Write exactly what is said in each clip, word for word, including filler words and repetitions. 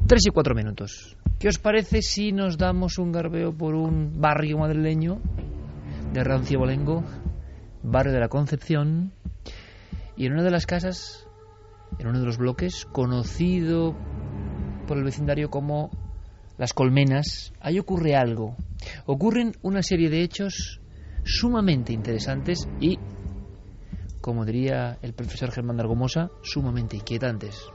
Tres y cuatro minutos. ¿Qué os parece si nos damos un garbeo por un barrio madrileño de rancio bolengo, barrio de la Concepción, y en una de las casas, en uno de los bloques, conocido por el vecindario como Las Colmenas, ahí ocurre algo. Ocurren una serie de hechos sumamente interesantes y, como diría el profesor Germán de Argomosa, sumamente inquietantes.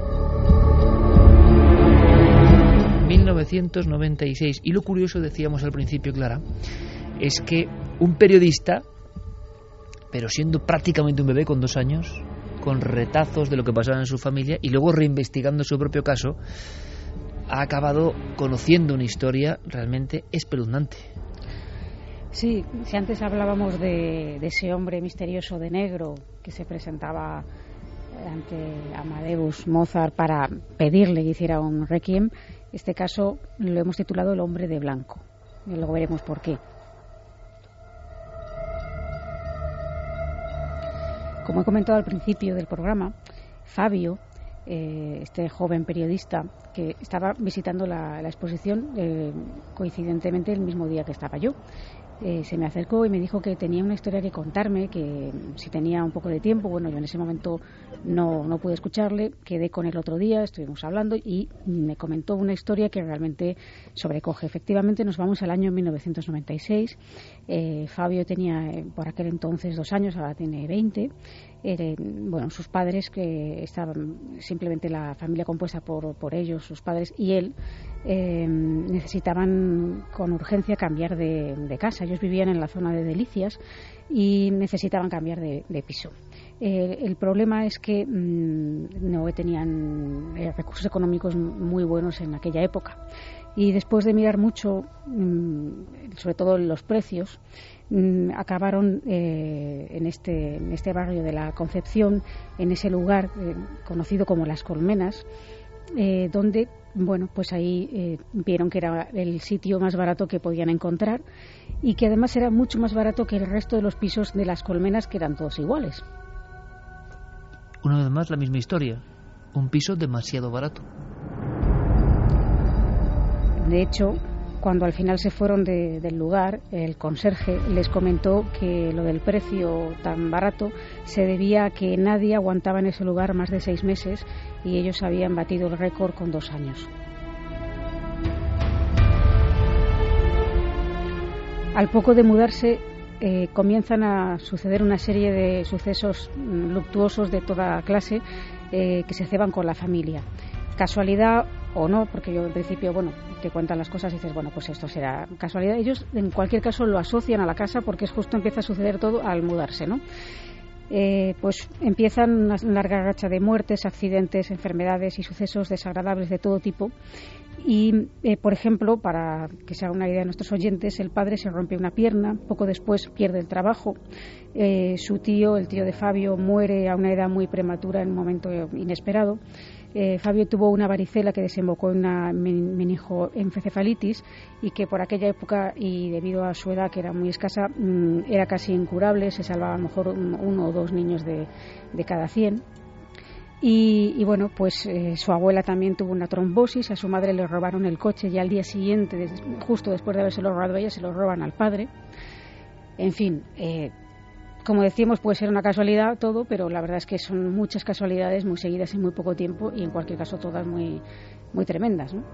mil novecientos noventa y seis. Y lo curioso, decíamos al principio, Clara, es que un periodista, pero siendo prácticamente un bebé con dos años, con retazos de lo que pasaba en su familia y luego reinvestigando su propio caso, ha acabado conociendo una historia realmente espeluznante. Sí, si antes hablábamos de, de ese hombre misterioso de negro que se presentaba ante Amadeus Mozart para pedirle que hiciera un requiem, este caso lo hemos titulado El hombre de blanco. Y luego veremos por qué. Como he comentado al principio del programa, Fabio, eh, este joven periodista que estaba visitando la, la exposición eh, coincidentemente el mismo día que estaba yo, Eh, se me acercó y me dijo que tenía una historia que contarme, que si tenía un poco de tiempo. Bueno, yo en ese momento no, no pude escucharle, quedé con él otro día, estuvimos hablando y me comentó una historia que realmente sobrecoge. Efectivamente, nos vamos al año mil novecientos noventa y seis. Eh, Fabio tenía eh, por aquel entonces dos años, ahora tiene veinte. Eh, bueno, sus padres, que estaban simplemente la familia compuesta por, por ellos, sus padres y él, eh, necesitaban con urgencia cambiar de, de casa. Ellos vivían en la zona de Delicias y necesitaban cambiar de, de piso. Eh, el problema es que mmm, no tenían eh, recursos económicos muy buenos en aquella época. Y después de mirar mucho, mmm, sobre todo los precios, mmm, acabaron eh, en, este, en este barrio de la Concepción, en ese lugar eh, conocido como Las Colmenas, eh, donde, bueno, pues ahí eh, vieron que era el sitio más barato que podían encontrar y que además era mucho más barato que el resto de los pisos de Las Colmenas, que eran todos iguales. Una vez más, la misma historia. Un piso demasiado barato. De hecho, cuando al final se fueron de, del lugar, el conserje les comentó que lo del precio tan barato se debía a que nadie aguantaba en ese lugar más de seis meses y ellos habían batido el récord con dos años. Al poco de mudarse, eh, comienzan a suceder una serie de sucesos luctuosos de toda clase eh, que se ceban con la familia. Casualidad o no, porque yo en principio, bueno, te cuentan las cosas y dices, bueno, pues esto será casualidad. Ellos en cualquier caso lo asocian a la casa porque es justo empieza a suceder todo al mudarse, ¿no? Eh, pues empiezan una larga racha de muertes, accidentes, enfermedades y sucesos desagradables de todo tipo. Y, eh, por ejemplo, para que se haga una idea de nuestros oyentes, el padre se rompe una pierna, poco después pierde el trabajo, eh, su tío, el tío de Fabio, muere a una edad muy prematura en un momento inesperado. Eh, Fabio tuvo una varicela que desembocó en una meningoencefalitis y que por aquella época y debido a su edad que era muy escasa mmm, era casi incurable, se salvaba a lo mejor un, uno o dos niños de, de cada cien. Y, y bueno, pues eh, su abuela también tuvo una trombosis, a su madre le robaron el coche y al día siguiente, des, justo después de habérselo robado a ella, se lo roban al padre. En fin, eh, como decíamos, puede ser una casualidad todo, pero la verdad es que son muchas casualidades muy seguidas en muy poco tiempo y en cualquier caso todas muy, muy tremendas, ¿no?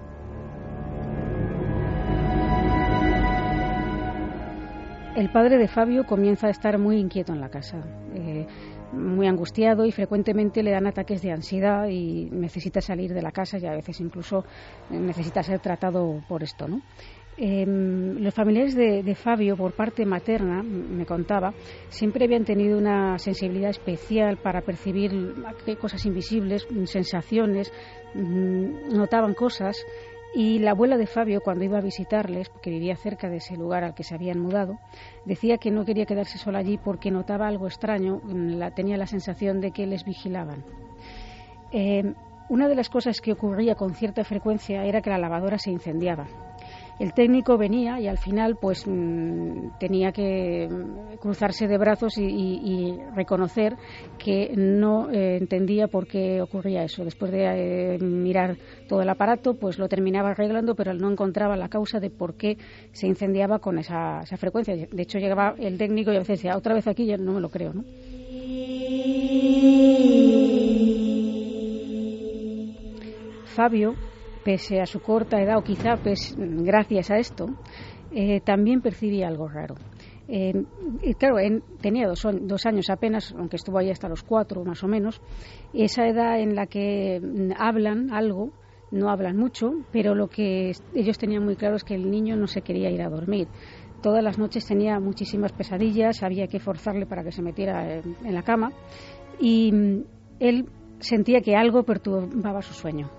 El padre de Fabio comienza a estar muy inquieto en la casa, eh, muy angustiado y frecuentemente le dan ataques de ansiedad y necesita salir de la casa y a veces incluso necesita ser tratado por esto, ¿no? Eh, los familiares de, de Fabio, por parte materna, me contaba, siempre habían tenido una sensibilidad especial para percibir cosas invisibles, sensaciones, notaban cosas. Y la abuela de Fabio, cuando iba a visitarles, porque vivía cerca de ese lugar al que se habían mudado, decía que no quería quedarse sola allí porque notaba algo extraño, la, tenía la sensación de que les vigilaban. Eh, una de las cosas que ocurría con cierta frecuencia era que la lavadora se incendiaba. El técnico venía y al final pues mmm, tenía que cruzarse de brazos y, y, y reconocer que no eh, entendía por qué ocurría eso. Después de eh, mirar todo el aparato, pues lo terminaba arreglando, pero no encontraba la causa de por qué se incendiaba con esa, esa frecuencia. De hecho, llegaba el técnico y a veces decía, otra vez aquí, ya no me lo creo, ¿no? Fabio, pese a su corta edad, o quizá pues, gracias a esto, eh, también percibía algo raro. Eh, y claro, él tenía dos, dos años apenas, aunque estuvo ahí hasta los cuatro más o menos, esa edad en la que hablan algo, no hablan mucho, pero lo que ellos tenían muy claro es que el niño no se quería ir a dormir. Todas las noches tenía muchísimas pesadillas, había que forzarle para que se metiera en, en la cama, y él sentía que algo perturbaba su sueño.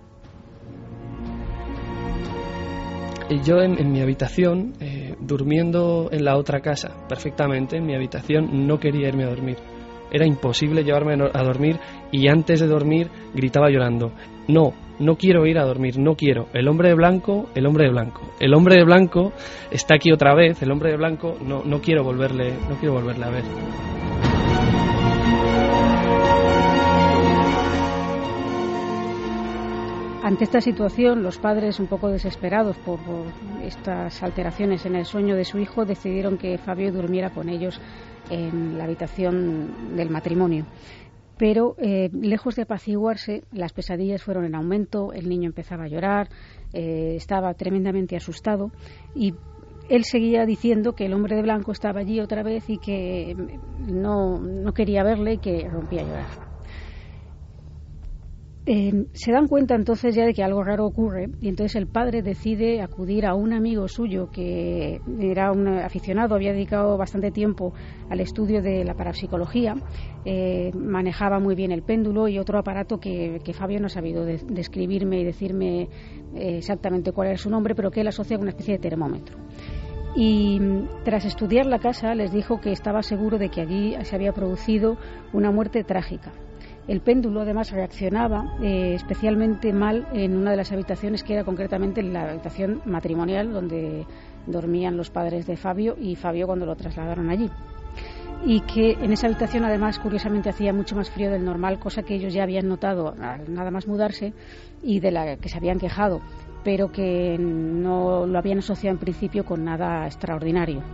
Yo en, en mi habitación, eh, durmiendo en la otra casa, perfectamente, en mi habitación, no quería irme a dormir. Era imposible llevarme a dormir y antes de dormir gritaba llorando, no, no quiero ir a dormir, no quiero. El hombre de blanco, el hombre de blanco. El hombre de blanco está aquí otra vez, el hombre de blanco, no, no quiero volverle, no quiero volverle a ver. Ante esta situación, los padres, un poco desesperados por, por estas alteraciones en el sueño de su hijo, decidieron que Fabio durmiera con ellos en la habitación del matrimonio. Pero, eh, lejos de apaciguarse, las pesadillas fueron en aumento, el niño empezaba a llorar, eh, estaba tremendamente asustado y él seguía diciendo que el hombre de blanco estaba allí otra vez y que no, no quería verle y que rompía a llorar. Eh, se dan cuenta entonces ya de que algo raro ocurre y entonces el padre decide acudir a un amigo suyo que era un aficionado, había dedicado bastante tiempo al estudio de la parapsicología, eh, manejaba muy bien el péndulo y otro aparato que, que Fabio no ha sabido de, describirme y decirme eh, exactamente cuál era su nombre, pero que él asocia con una especie de termómetro. Y tras estudiar la casa les dijo que estaba seguro de que allí se había producido una muerte trágica. El péndulo además reaccionaba eh, especialmente mal en una de las habitaciones, que era concretamente la habitación matrimonial donde dormían los padres de Fabio y Fabio cuando lo trasladaron allí. Y que en esa habitación además curiosamente hacía mucho más frío del normal, cosa que ellos ya habían notado nada más mudarse y de la que se habían quejado, pero que no lo habían asociado en principio con nada extraordinario.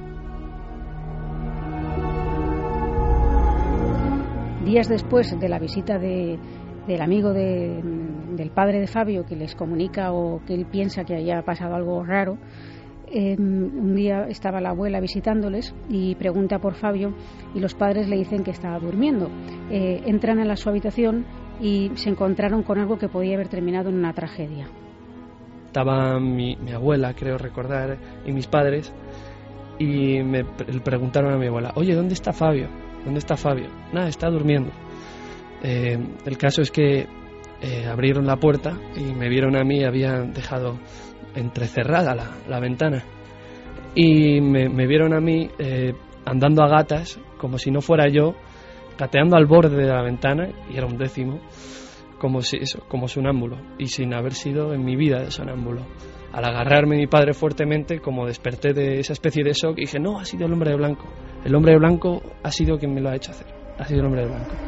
Días después de la visita de, del amigo de, del padre de Fabio, que les comunica o que él piensa que haya pasado algo raro, eh, un día estaba la abuela visitándoles y pregunta por Fabio y los padres le dicen que estaba durmiendo. Eh, entran a la, su habitación y se encontraron con algo que podía haber terminado en una tragedia. Estaba mi, mi abuela, creo recordar, y mis padres, y me le preguntaron a mi abuela, oye, ¿dónde está Fabio? ¿Dónde está Fabio? Nada, está durmiendo. Eh, el caso es que eh, abrieron la puerta y me vieron a mí, habían dejado entrecerrada la, la ventana. Y me, me vieron a mí eh, andando a gatas, como si no fuera yo, gateando al borde de la ventana, y era un décimo, como, si, eso, como sonámbulo, y sin haber sido en mi vida de sonámbulo. Al agarrarme mi padre fuertemente, como desperté de esa especie de shock, y dije, no, ha sido el hombre de blanco. El hombre de blanco ha sido quien me lo ha hecho hacer. Ha sido el hombre de blanco.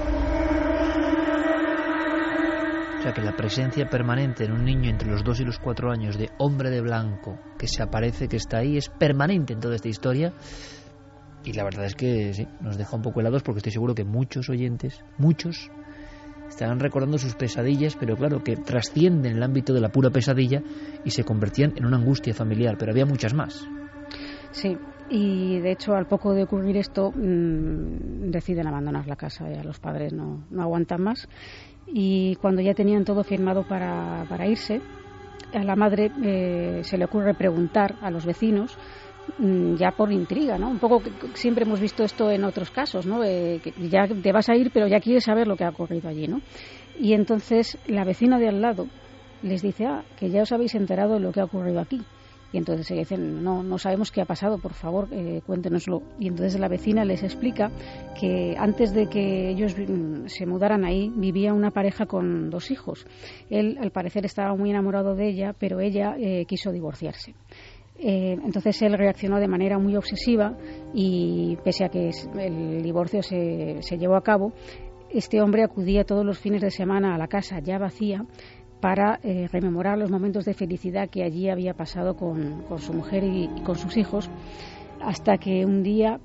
O sea que la presencia permanente en un niño entre los dos y los cuatro años de hombre de blanco que se aparece, que está ahí, es permanente en toda esta historia. Y la verdad es que sí, nos deja un poco helados, porque estoy seguro que muchos oyentes, muchos, estarán recordando sus pesadillas, pero claro, que trascienden el ámbito de la pura pesadilla y se convertían en una angustia familiar, pero había muchas más. Sí, y de hecho al poco de ocurrir esto mmm, deciden abandonar la casa, ya los padres no, no aguantan más, y cuando ya tenían todo firmado para, para irse, a la madre eh, se le ocurre preguntar a los vecinos, ya por intriga, ¿no? Un poco que siempre hemos visto esto en otros casos, ¿no? Eh, que ya te vas a ir, pero ya quieres saber lo que ha ocurrido allí, ¿no? Y entonces la vecina de al lado les dice, ah, que ya os habéis enterado de lo que ha ocurrido aquí. Y entonces ellos dicen, no, no sabemos qué ha pasado, por favor, eh, cuéntenoslo. Y entonces la vecina les explica que antes de que ellos se mudaran ahí, vivía una pareja con dos hijos. Él, al parecer, estaba muy enamorado de ella, pero ella eh, quiso divorciarse. Eh, entonces él reaccionó de manera muy obsesiva y, pese a que el divorcio se, se llevó a cabo, este hombre acudía todos los fines de semana a la casa ya vacía para eh, rememorar los momentos de felicidad que allí había pasado con, con su mujer y, y con sus hijos, hasta que un día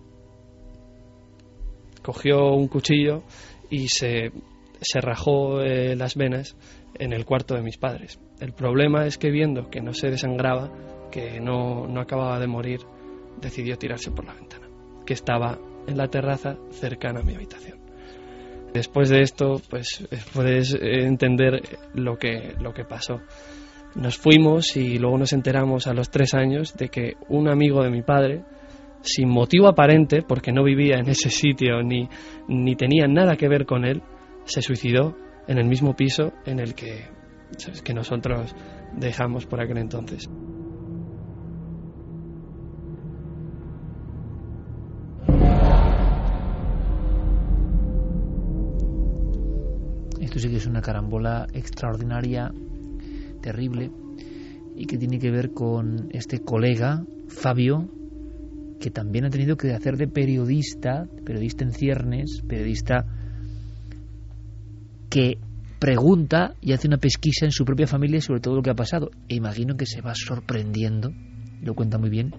cogió un cuchillo y se, se rajó eh, las venas en el cuarto de mis padres. El problema es que, viendo que no se desangraba, que no, no acababa de morir, decidió tirarse por la ventana, que estaba en la terraza cercana a mi habitación. Después de esto, pues puedes entender lo que, lo que pasó. Nos fuimos y luego nos enteramos a los tres años de que un amigo de mi padre, sin motivo aparente, porque no vivía en ese sitio ni, ni tenía nada que ver con él, se suicidó en el mismo piso en el que, que nosotros dejamos por aquel entonces. Esto sí que es una carambola extraordinaria, terrible, y que tiene que ver con este colega, Fabio, que también ha tenido que hacer de periodista, periodista en ciernes, periodista que pregunta y hace una pesquisa en su propia familia sobre todo lo que ha pasado. E imagino que se va sorprendiendo, lo cuenta muy bien,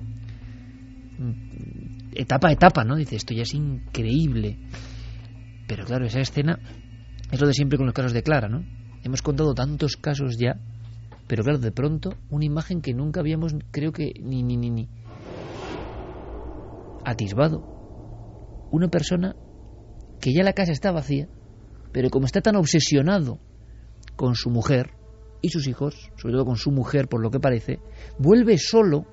etapa a etapa, ¿no? Dice, esto ya es increíble. Pero claro, esa escena es lo de siempre con los casos de Clara, ¿no? Hemos contado tantos casos ya, pero claro, de pronto una imagen que nunca habíamos, creo que ni ni ni ni atisbado. Una persona que ya la casa está vacía, pero como está tan obsesionado con su mujer y sus hijos, sobre todo con su mujer por lo que parece, vuelve solo.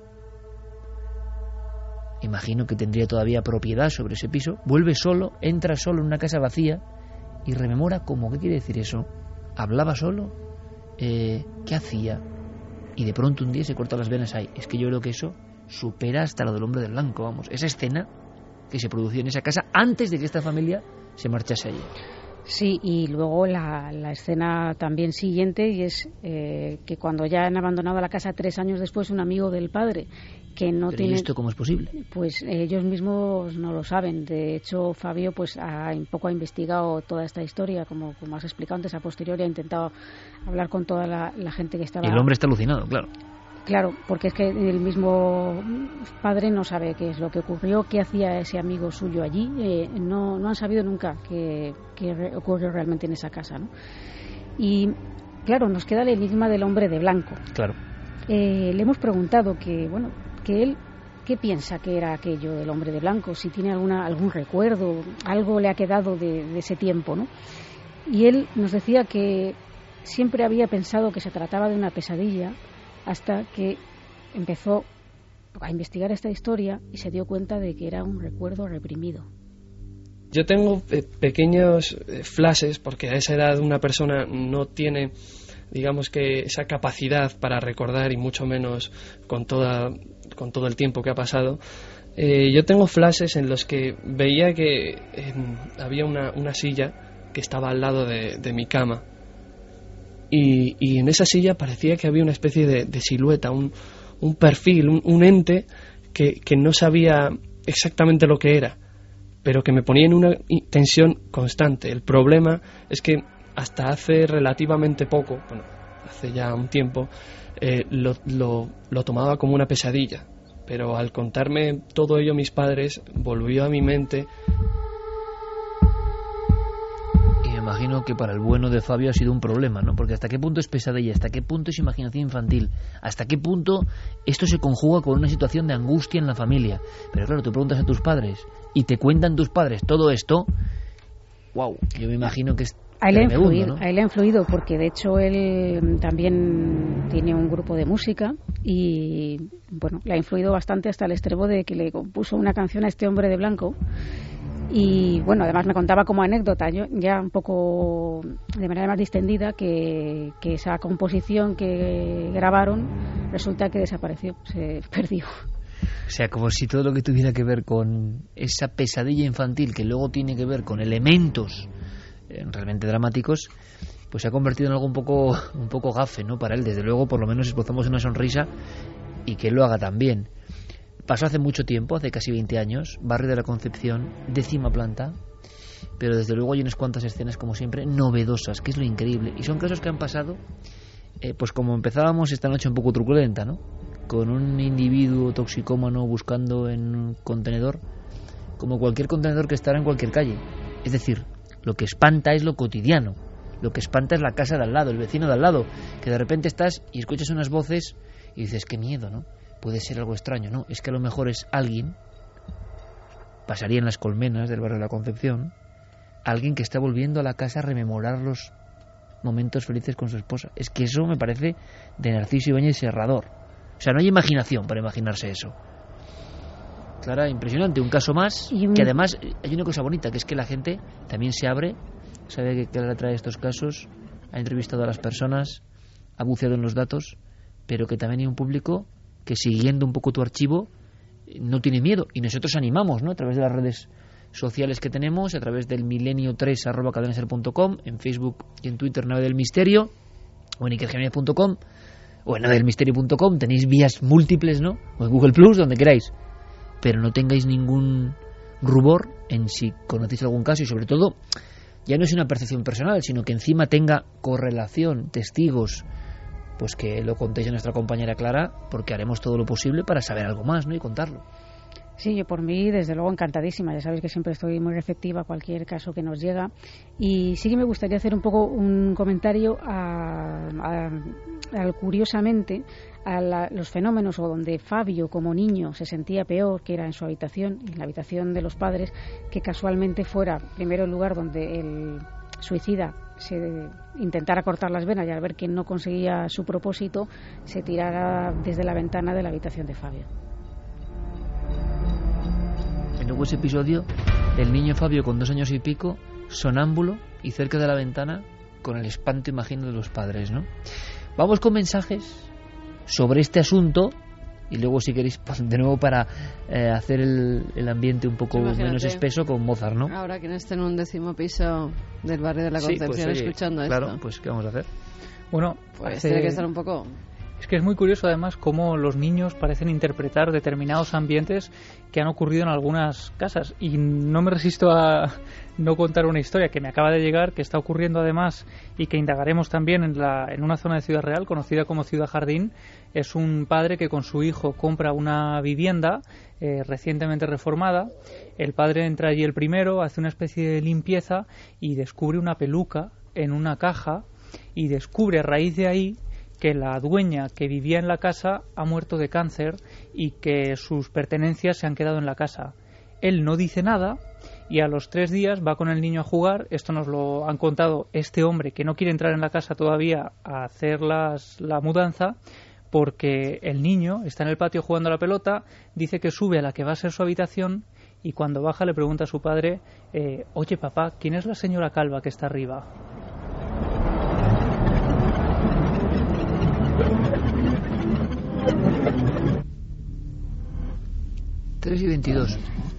Imagino que tendría todavía propiedad sobre ese piso. Vuelve solo, entra solo en una casa vacía y rememora cómo, ¿qué quiere decir eso? ¿Hablaba solo? Eh, ¿Qué hacía? Y de pronto un día se corta las venas ahí. Es que yo creo que eso supera hasta lo del hombre de blanco, vamos. Esa escena que se producía en esa casa antes de que esta familia se marchase allí. Sí, y luego la, la escena también siguiente, y es eh, que cuando ya han abandonado la casa tres años después, un amigo del padre que no ¿Pero tiene... ¿y esto cómo es posible? Pues ellos mismos no lo saben. De hecho, Fabio pues ha, un poco ha investigado toda esta historia, como, como has explicado antes, a posteriori ha intentado hablar con toda la, la gente que estaba... Y el hombre está alucinado, claro. Claro, porque es que el mismo padre no sabe qué es lo que ocurrió, qué hacía ese amigo suyo allí. Eh, no, no han sabido nunca qué, qué ocurrió realmente en esa casa, ¿no? Y claro, nos queda el enigma del hombre de blanco. Claro. Eh, le hemos preguntado que, bueno, que él qué piensa que era aquello del hombre de blanco, si tiene alguna algún recuerdo, algo le ha quedado de, de ese tiempo, ¿no? Y él nos decía que siempre había pensado que se trataba de una pesadilla, hasta que empezó a investigar esta historia y se dio cuenta de que era un recuerdo reprimido. Yo tengo eh, pequeños eh, flashes, porque a esa edad una persona no tiene, digamos que, esa capacidad para recordar, y mucho menos con toda con todo el tiempo que ha pasado. Eh, yo tengo flashes en los que veía que eh, había una, una silla que estaba al lado de, de mi cama. Y, y en esa silla parecía que había una especie de, de silueta, un, un perfil, un, un ente que, que no sabía exactamente lo que era, pero que me ponía en una tensión constante. El problema es que hasta hace relativamente poco, bueno, hace ya un tiempo, eh, lo, lo, lo tomaba como una pesadilla, pero al contarme todo ello mis padres, volvió a mi mente. Imagino que para el bueno de Fabio ha sido un problema, ¿no? Porque hasta qué punto es pesadilla, hasta qué punto es imaginación infantil, hasta qué punto esto se conjuga con una situación de angustia en la familia. Pero claro, tú preguntas a tus padres y te cuentan tus padres todo esto, wow, yo me imagino que es a él, ha tremebundo, influido, ¿no? a él ha influido porque de hecho él también tiene un grupo de música y bueno, le ha influido bastante hasta el extremo de que le compuso una canción a este hombre de blanco Y bueno, además me contaba como anécdota, yo ya un poco de manera más distendida, que, que esa composición que grabaron resulta que desapareció, se perdió. O sea, como si todo lo que tuviera que ver con esa pesadilla infantil, que luego tiene que ver con elementos eh, realmente dramáticos, pues se ha convertido en algo un poco, un poco gafe, ¿no? Para él, desde luego, por lo menos esbozamos una sonrisa y que él lo haga también. Pasó hace mucho tiempo, hace casi veinte años, Barrio de la Concepción, décima planta, pero desde luego hay unas cuantas escenas, como siempre, novedosas, que es lo increíble. Y son casos que han pasado, eh, pues como empezábamos esta noche un poco truculenta, ¿no? Con un individuo toxicómano buscando en un contenedor, como cualquier contenedor que estará en cualquier calle. Es decir, lo que espanta es lo cotidiano, lo que espanta es la casa de al lado, el vecino de al lado, que de repente estás y escuchas unas voces y dices, qué miedo, ¿no? Puede ser algo extraño, ¿no? Es que a lo mejor es alguien, pasaría en las colmenas del barrio de la Concepción, alguien que está volviendo a la casa a rememorar los momentos felices con su esposa. Es que eso me parece de Narciso Ibáñez Serrador. O sea, no hay imaginación para imaginarse eso. Clara, impresionante, un caso más, un... que además hay una cosa bonita, que es que la gente también se abre, sabe que Clara trae estos casos, ha entrevistado a las personas, ha buceado en los datos, pero que también hay un público que, siguiendo un poco tu archivo, no tiene miedo, y nosotros animamos, ¿no? A través de las redes sociales que tenemos, a través del milenio tres arroba cadenaser punto com, en Facebook y en Twitter Nave del Misterio, o en iker jiménez punto com, o en nave del misterio punto com, tenéis vías múltiples, ¿no? O en Google Plus, donde queráis, pero no tengáis ningún rubor en si conocéis algún caso, y sobre todo, ya no es una percepción personal, sino que encima tenga correlación, testigos, pues que lo contéis a nuestra compañera Clara, porque haremos todo lo posible para saber algo más, ¿no? Y contarlo. Sí, yo por mí, desde luego, encantadísima. Ya sabéis que siempre estoy muy receptiva a cualquier caso que nos llega. Y sí que me gustaría hacer un poco un comentario a, a, a curiosamente, a la, los fenómenos o donde Fabio, como niño, se sentía peor, que era en su habitación, en la habitación de los padres, que casualmente fuera, primero, el lugar donde el suicida se intentara cortar las venas, y al ver que no conseguía su propósito, se tirara desde la ventana de la habitación de Fabio. En luego ese episodio, el niño Fabio con dos años y pico, sonámbulo y cerca de la ventana, con el espanto, imagino, de los padres, ¿no? Vamos con mensajes sobre este asunto, y luego, si queréis, pues, de nuevo para eh, hacer el, el ambiente un poco Imagínate, menos espeso, con Mozart, ¿no? Ahora que no esté en un décimo piso del barrio de la Concepción, sí, pues, oye, escuchando claro, esto. pues, ¿qué vamos a hacer? Bueno, pues hace... tiene que estar un poco... Es que es muy curioso, además, cómo los niños parecen interpretar determinados ambientes que han ocurrido en algunas casas. Y no me resisto a no contar una historia que me acaba de llegar, que está ocurriendo además y que indagaremos también en, la, en una zona de Ciudad Real, conocida como Ciudad Jardín. Es un padre que con su hijo compra una vivienda eh, recientemente reformada. El padre entra allí el primero, hace una especie de limpieza y descubre una peluca en una caja, y descubre a raíz de ahí que la dueña que vivía en la casa ha muerto de cáncer y que sus pertenencias se han quedado en la casa. Él no dice nada y a los tres días va con el niño a jugar. Esto nos lo han contado este hombre, que no quiere entrar en la casa todavía a hacer las, la mudanza, porque el niño está en el patio jugando a la pelota, dice que sube a la que va a ser su habitación, y cuando baja le pregunta a su padre, eh, oye papá, ¿quién es la señora calva que está arriba? tres y veintidós.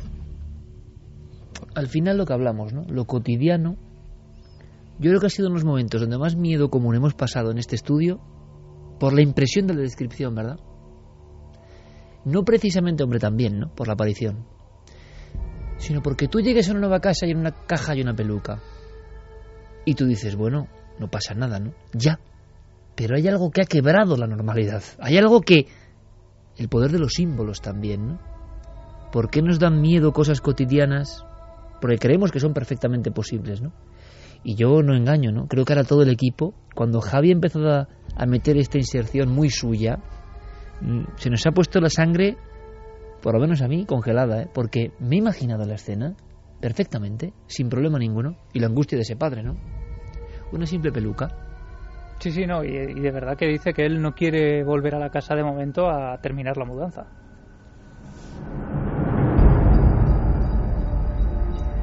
Al final, lo que hablamos, ¿no? Lo cotidiano. Yo creo que ha sido unos momentos donde más miedo común hemos pasado en este estudio, por la impresión de la descripción, ¿verdad? No precisamente, hombre, también, ¿no? Por la aparición, sino porque tú llegues a una nueva casa y en una caja hay una peluca y tú dices, bueno, no pasa nada, ¿no? Ya. Pero hay algo que ha quebrado la normalidad. Hay algo que... El poder de los símbolos también, ¿no? ¿Por qué nos dan miedo cosas cotidianas? Porque creemos que son perfectamente posibles, ¿no? Y yo no engaño, ¿no? Creo que ahora todo el equipo, cuando Javi empezó a, a meter esta inserción muy suya, se nos ha puesto la sangre, por lo menos a mí, congelada, ¿eh? Porque me he imaginado la escena perfectamente, sin problema ninguno, y la angustia de ese padre, ¿no? Una simple peluca. Sí, sí, no, y, y de verdad que dice que él no quiere volver a la casa de momento a terminar la mudanza.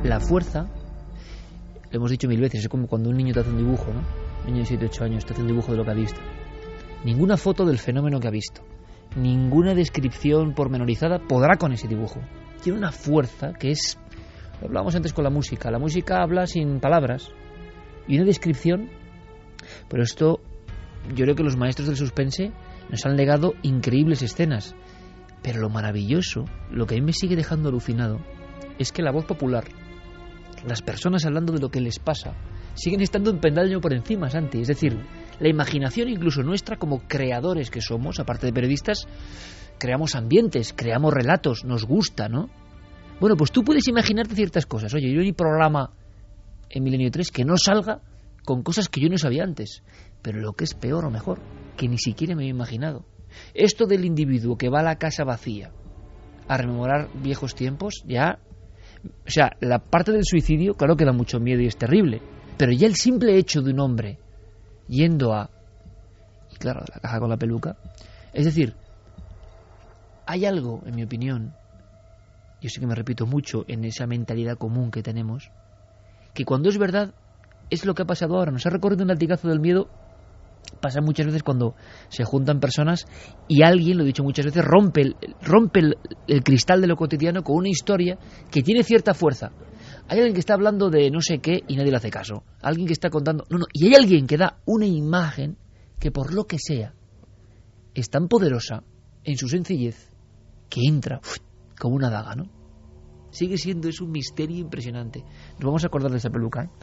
la fuerza, lo hemos dicho mil veces, es como cuando un niño te hace un dibujo, ¿no? Un niño de siete ocho años te hace un dibujo de lo que ha visto. Ninguna foto del fenómeno que ha visto, ninguna descripción pormenorizada podrá con ese dibujo. Tiene una fuerza que es... Lo hablábamos antes con la música. La música habla sin palabras y una descripción. Pero esto, yo creo que los maestros del suspense nos han legado increíbles escenas. Pero lo maravilloso, lo que a mí me sigue dejando alucinado, es que la voz popular, las personas hablando de lo que les pasa, siguen estando un peldaño por encima, Santi. Es decir, la imaginación incluso nuestra como creadores que somos, aparte de periodistas, creamos ambientes, creamos relatos, nos gusta, ¿no? Bueno, pues tú puedes imaginarte ciertas cosas. Oye, yo en mi programa en Milenio tres que no salga con cosas que yo no sabía antes. Pero lo que es peor o mejor, que ni siquiera me había imaginado. Esto del individuo que va a la casa vacía a rememorar viejos tiempos, ya... O sea, la parte del suicidio, claro que da mucho miedo y es terrible. Pero ya el simple hecho de un hombre yendo a... Y claro, la caja con la peluca. Es decir, hay algo, en mi opinión, yo sé que me repito mucho en esa mentalidad común que tenemos, que cuando es verdad, es lo que ha pasado ahora. Nos ha recorrido un latigazo del miedo. Pasa muchas veces cuando se juntan personas y alguien, lo he dicho muchas veces, rompe el, rompe el, el cristal de lo cotidiano con una historia que tiene cierta fuerza. Hay alguien que está hablando de no sé qué y nadie le hace caso. Alguien que está contando... No, no. Y hay alguien que da una imagen que por lo que sea es tan poderosa en su sencillez que entra uf, como una daga, ¿no? Sigue siendo, es un misterio impresionante. Nos vamos a acordar de esa peluca, ¿eh?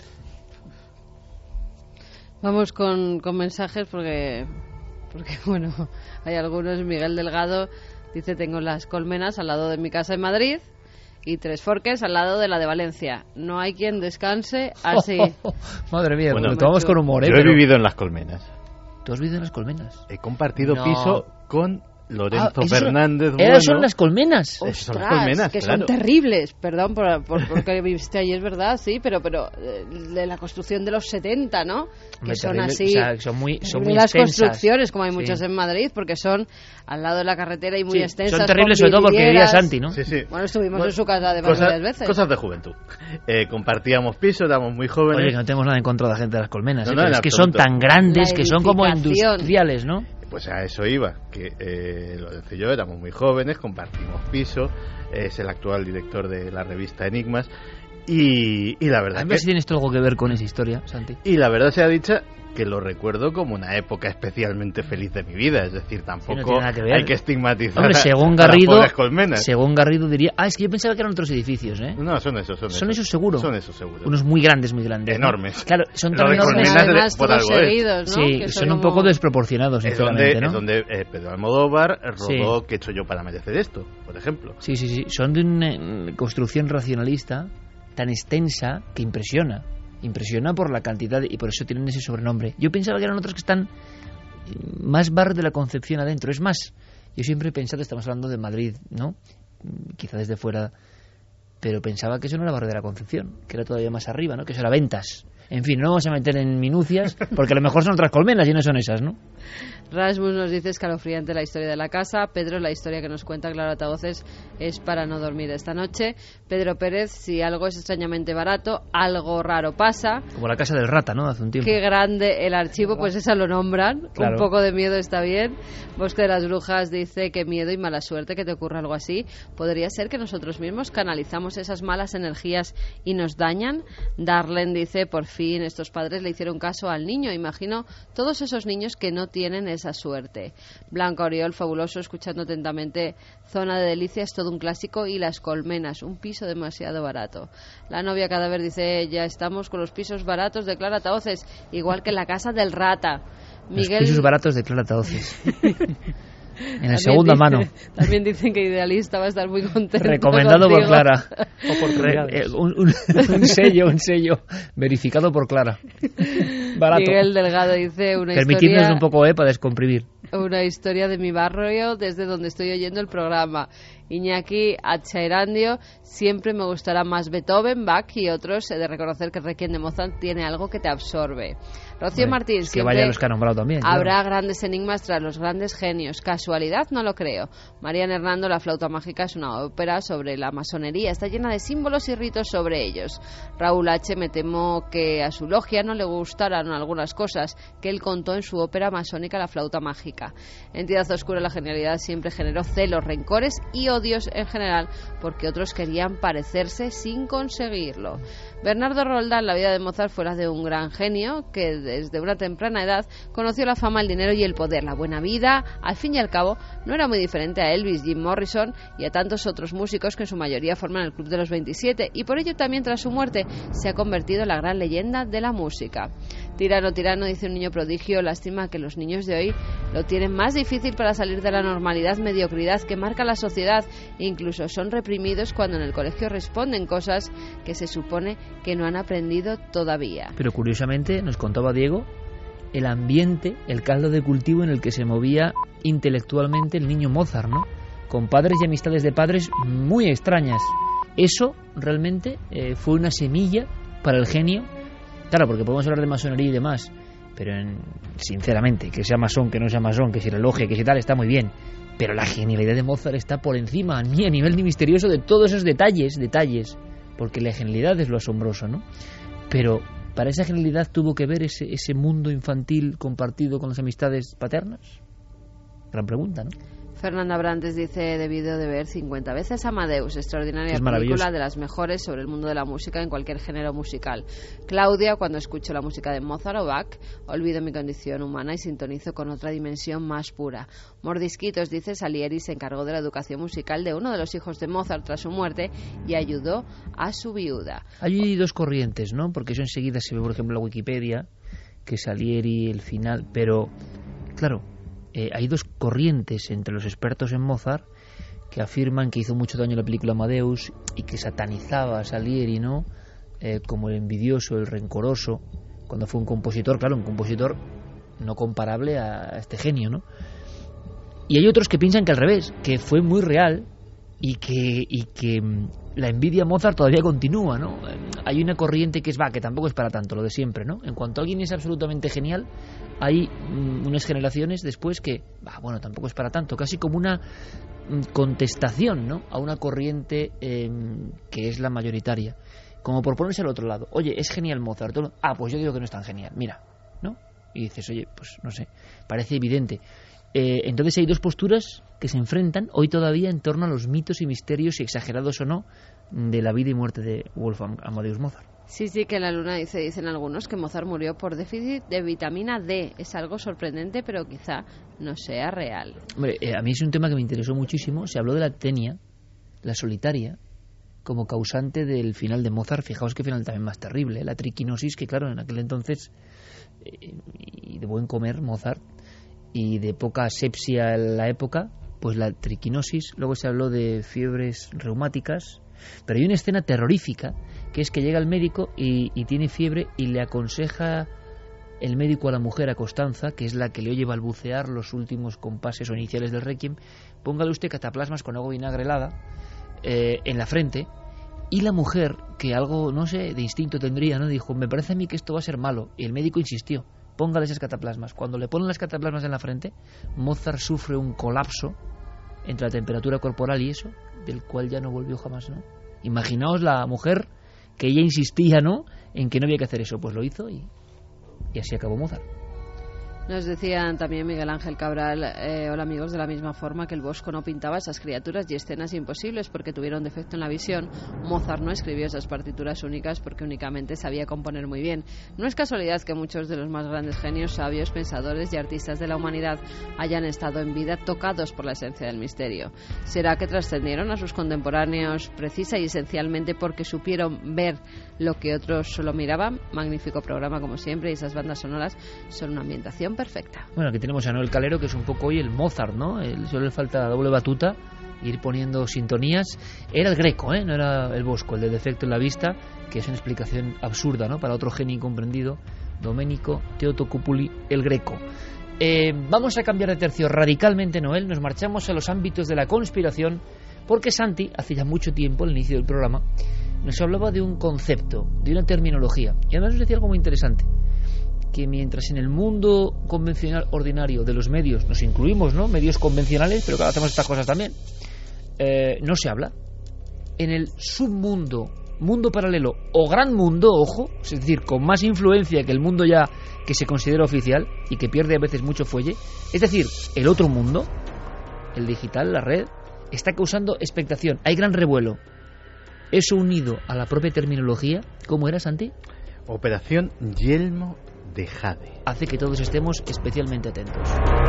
Vamos con, con mensajes porque, porque, bueno, hay algunos. Miguel Delgado dice: tengo las colmenas al lado de mi casa en Madrid y Tres Forques al lado de la de Valencia. No hay quien descanse así. Oh, oh, oh. Madre mía, bueno, lo tomamos con humor, ¿eh? Yo Pero... he vivido en las colmenas. ¿Tú has vivido en las colmenas? He compartido no. piso con Lorenzo ah, Fernández. Son, bueno. son las colmenas. Ostras, son las colmenas, que claro. son terribles. Perdón por, por, por que viviste allí, es verdad, sí, pero pero de la construcción de los setenta, ¿no? Que Hombre, son terrible, así. O sea, son muy, son muy las extensas. construcciones, como hay muchas sí. en Madrid, porque son al lado de la carretera y muy sí, extensas. Son terribles, sobre todo porque vivía Santi, ¿no? Sí, sí. Bueno, estuvimos bueno, en su casa de cosa, varias veces. Cosas de juventud. Eh, compartíamos piso, éramos muy jóvenes. Oye, que no tenemos nada en contra de la gente de las colmenas. No, ¿eh? no, Pero es absoluto. que son tan grandes, La que son como edificación. industriales, ¿no? Pues a eso iba, que eh, Lorenzo y yo éramos muy jóvenes, compartimos piso, es el actual director de la revista Enigmas, y, y la verdad A que... ver si tienes algo que ver con esa historia, Santi. Y la verdad sea dicha, que lo recuerdo como una época especialmente feliz de mi vida, es decir, tampoco Sí, no tiene nada que ver. hay que estigmatizar Hombre, a- según a las Garrido, pobres colmenas. según Garrido diría... Ah, es que yo pensaba que eran otros edificios, ¿eh? No, son esos, son, Son esos. esos seguro. Son esos seguro. Unos muy grandes, muy grandes. ¿no? Enormes. Claro, son Lo tan de enormes. colmenas de- Además, por todos algo es. seguidos, ¿no? Sí, Que son un como- poco desproporcionados, Es donde, sinceramente, ¿no? es donde eh, Pedro Almodóvar rodó Sí. ¿Qué he hecho yo para merecer esto?, por ejemplo. Sí, sí, sí. Son de una eh, construcción racionalista tan extensa que impresiona. Impresiona por la cantidad de, y por eso tienen ese sobrenombre. Yo pensaba que eran otros que están más barrio de la Concepción adentro. Es más, yo siempre he pensado, estamos hablando de Madrid, ¿no? Quizá desde fuera, pero pensaba que eso no era barrio de la Concepción, que era todavía más arriba, ¿no? Que eso era Ventas. En fin, no vamos a meter en minucias, porque a lo mejor son otras colmenas y no son esas, ¿no? Rasmus nos dice: escalofriante la historia de la casa. Pedro, la historia que nos cuenta Claro Altavoces es para no dormir esta noche. Pedro Pérez: si algo es extrañamente barato, algo raro pasa. Como la casa del rata, ¿no? Hace un tiempo. Qué grande el archivo, pues esa lo nombran. Claro. Un poco de miedo está bien. Bosque de las Brujas dice: qué miedo y mala suerte que te ocurra algo así. ¿Podría ser que nosotros mismos canalizamos esas malas energías y nos dañan? Darlen dice: por fin estos padres le hicieron caso al niño. Imagino todos esos niños que no tienen esa suerte. Blanca Oriol, fabuloso, escuchando atentamente. Zona de Delicias, todo un clásico. Y Las Colmenas, un piso demasiado barato. La novia cadáver dice: ya estamos con los pisos baratos de Clara Taoces, igual que en la casa del rata. Miguel... Los pisos baratos de Clara Taoces. En la También segunda dice- mano. También dicen que Idealista va a estar muy contento. Recomendado por contigo. Clara. Oportunidades. Re- eh, un, un- un sello, un sello verificado por Clara. Barato. Miguel Delgado dice: una Permitidnos historia, un poco, eh, para descomprimir. una historia de mi barrio desde donde estoy oyendo el programa. Iñaki Acherandio, siempre me gustará más Beethoven, Bach y otros, he de reconocer que el Requiem de Mozart tiene algo que te absorbe. Rocío Bueno, Martín, es que vaya los que ha nombrado también. habrá claro. grandes enigmas tras los grandes genios. ¿Casualidad? No lo creo. Mariana Hernando, La flauta mágica es una ópera sobre la masonería. Está llena de símbolos y ritos sobre ellos. Raúl H., me temo que a su logia no le gustaran algunas cosas que él contó en su ópera masónica La flauta mágica. Entidad oscura, la genialidad siempre generó celos, rencores y odios en general, porque otros querían parecerse sin conseguirlo. Bernardo Roldán, la vida de Mozart fue la de un gran genio que desde una temprana edad conoció la fama, el dinero y el poder. La buena vida, al fin y al cabo, no era muy diferente a Elvis, Jim Morrison y a tantos otros músicos que en su mayoría forman el Club de los veintisiete, y por ello también tras su muerte se ha convertido en la gran leyenda de la música. Tirano, tirano, dice un niño prodigio, lástima que los niños de hoy lo tienen más difícil para salir de la normalidad, mediocridad que marca la sociedad, incluso son reprimidos cuando en el colegio responden cosas que se supone que no han aprendido todavía. Pero curiosamente nos contaba Diego el ambiente, el caldo de cultivo en el que se movía intelectualmente el niño Mozart, ¿no? Con padres y amistades de padres muy extrañas. Eso realmente eh, fue una semilla para el genio. Claro, porque podemos hablar de masonería y demás, pero en, sinceramente, que sea masón, que no sea masón, que si la logia, que si tal, está muy bien. Pero la genialidad de Mozart está por encima, ni a nivel ni misterioso, de todos esos detalles, detalles. Porque la genialidad es lo asombroso, ¿no? Pero para esa genialidad tuvo que ver ese, ese mundo infantil compartido con las amistades paternas. Gran pregunta, ¿no? Fernanda Brantes dice, debido de ver cincuenta veces Amadeus, extraordinaria película, de las mejores sobre el mundo de la música en cualquier género musical. Claudia, cuando escucho la música de Mozart o Bach, olvido mi condición humana y sintonizo con otra dimensión más pura. Mordisquitos dice, Salieri se encargó de la educación musical de uno de los hijos de Mozart tras su muerte y ayudó a su viuda. Hay dos corrientes, ¿no? Porque eso enseguida se ve, por ejemplo, en la Wikipedia, que Salieri, el final, pero, claro, Eh, hay dos corrientes entre los expertos en Mozart que afirman que hizo mucho daño la película Amadeus y que satanizaba a Salieri, ¿no? Eh, como el envidioso, el rencoroso, cuando fue un compositor, claro, un compositor no comparable a este genio, ¿no? Y hay otros que piensan que al revés, que fue muy real y que, y que la envidia a Mozart todavía continúa, ¿no? Hay una corriente que es, va, que tampoco es para tanto, lo de siempre, ¿no? En cuanto alguien es absolutamente genial, hay mm, unas generaciones después que, va, bueno, tampoco es para tanto, casi como una mm, contestación, ¿no? A una corriente eh, que es la mayoritaria, como por ponerse al otro lado. Oye, es genial Mozart, ah, pues yo digo que no es tan genial, mira, ¿no? Y dices, oye, pues no sé, parece evidente. Eh, entonces hay dos posturas que se enfrentan hoy todavía en torno a los mitos y misterios, y exagerados o no, de la vida y muerte de Wolfgang Amadeus Mozart. Sí, sí, que en la luna dice, dicen algunos que Mozart murió por déficit de vitamina D. Es algo sorprendente, pero quizá no sea real. Hombre, eh, a mí es un tema que me interesó muchísimo. Se habló de la tenia, la solitaria, como causante del final de Mozart. Fijaos qué final también más terrible, ¿eh? La triquinosis, que claro, en aquel entonces, eh, y de buen comer Mozart, y de poca asepsia en la época, pues la triquinosis. Luego se habló de fiebres reumáticas, pero hay una escena terrorífica, que es que llega el médico y, y tiene fiebre, y le aconseja el médico a la mujer, a Constanza, que es la que le oye balbucear los últimos compases o iniciales del Requiem, póngale usted cataplasmas con agua vinagre helada eh, en la frente. Y la mujer, que algo, no sé, de instinto tendría, ¿no? Dijo, me parece a mí que esto va a ser malo. Y el médico insistió, póngale esas cataplasmas. Cuando le ponen las cataplasmas en la frente, Mozart sufre un colapso entre la temperatura corporal y eso, del cual ya no volvió jamás, ¿no? Imaginaos la mujer que ella insistía, ¿no?, en que no había que hacer eso. Pues lo hizo y, y así acabó Mozart. Nos decían también Miguel Ángel Cabral, eh, hola amigos, de la misma forma que el Bosco no pintaba esas criaturas y escenas imposibles porque tuvieron defecto en la visión, Mozart no escribió esas partituras únicas porque únicamente sabía componer muy bien. No es casualidad que muchos de los más grandes genios, sabios, pensadores y artistas de la humanidad hayan estado en vida tocados por la esencia del misterio. ¿Será que trascendieron a sus contemporáneos precisa y esencialmente porque supieron ver lo que otros solo miraban? Magnífico programa como siempre, y esas bandas sonoras son una ambientación perfecta. Bueno, aquí tenemos a Noel Calero, que es un poco hoy el Mozart, ¿no? El, solo le falta doble batuta, ir poniendo sintonías. Era el Greco, ¿eh? No era el Bosco, el de defecto en la vista, que es una explicación absurda, ¿no?, para otro genio incomprendido, Domenico Teotocopuli, el Greco. Eh, vamos a cambiar de tercio radicalmente, Noel. Nos marchamos a los ámbitos de la conspiración Porque Santi, hace ya mucho tiempo, al inicio del programa, nos hablaba de un concepto, de una terminología, y además nos decía algo muy interesante, que mientras en el mundo convencional ordinario de los medios nos incluimos, ¿no?, medios convencionales, pero claro, hacemos estas cosas también, eh, no se habla. En el submundo, mundo paralelo o gran mundo, ojo, es decir, con más influencia que el mundo ya que se considera oficial y que pierde a veces mucho fuelle, es decir, el otro mundo, el digital, la red, está causando expectación, hay gran revuelo. Eso unido a la propia terminología, ¿cómo era, Santi? Operación Yelmo de Jade. Hace que todos estemos especialmente atentos.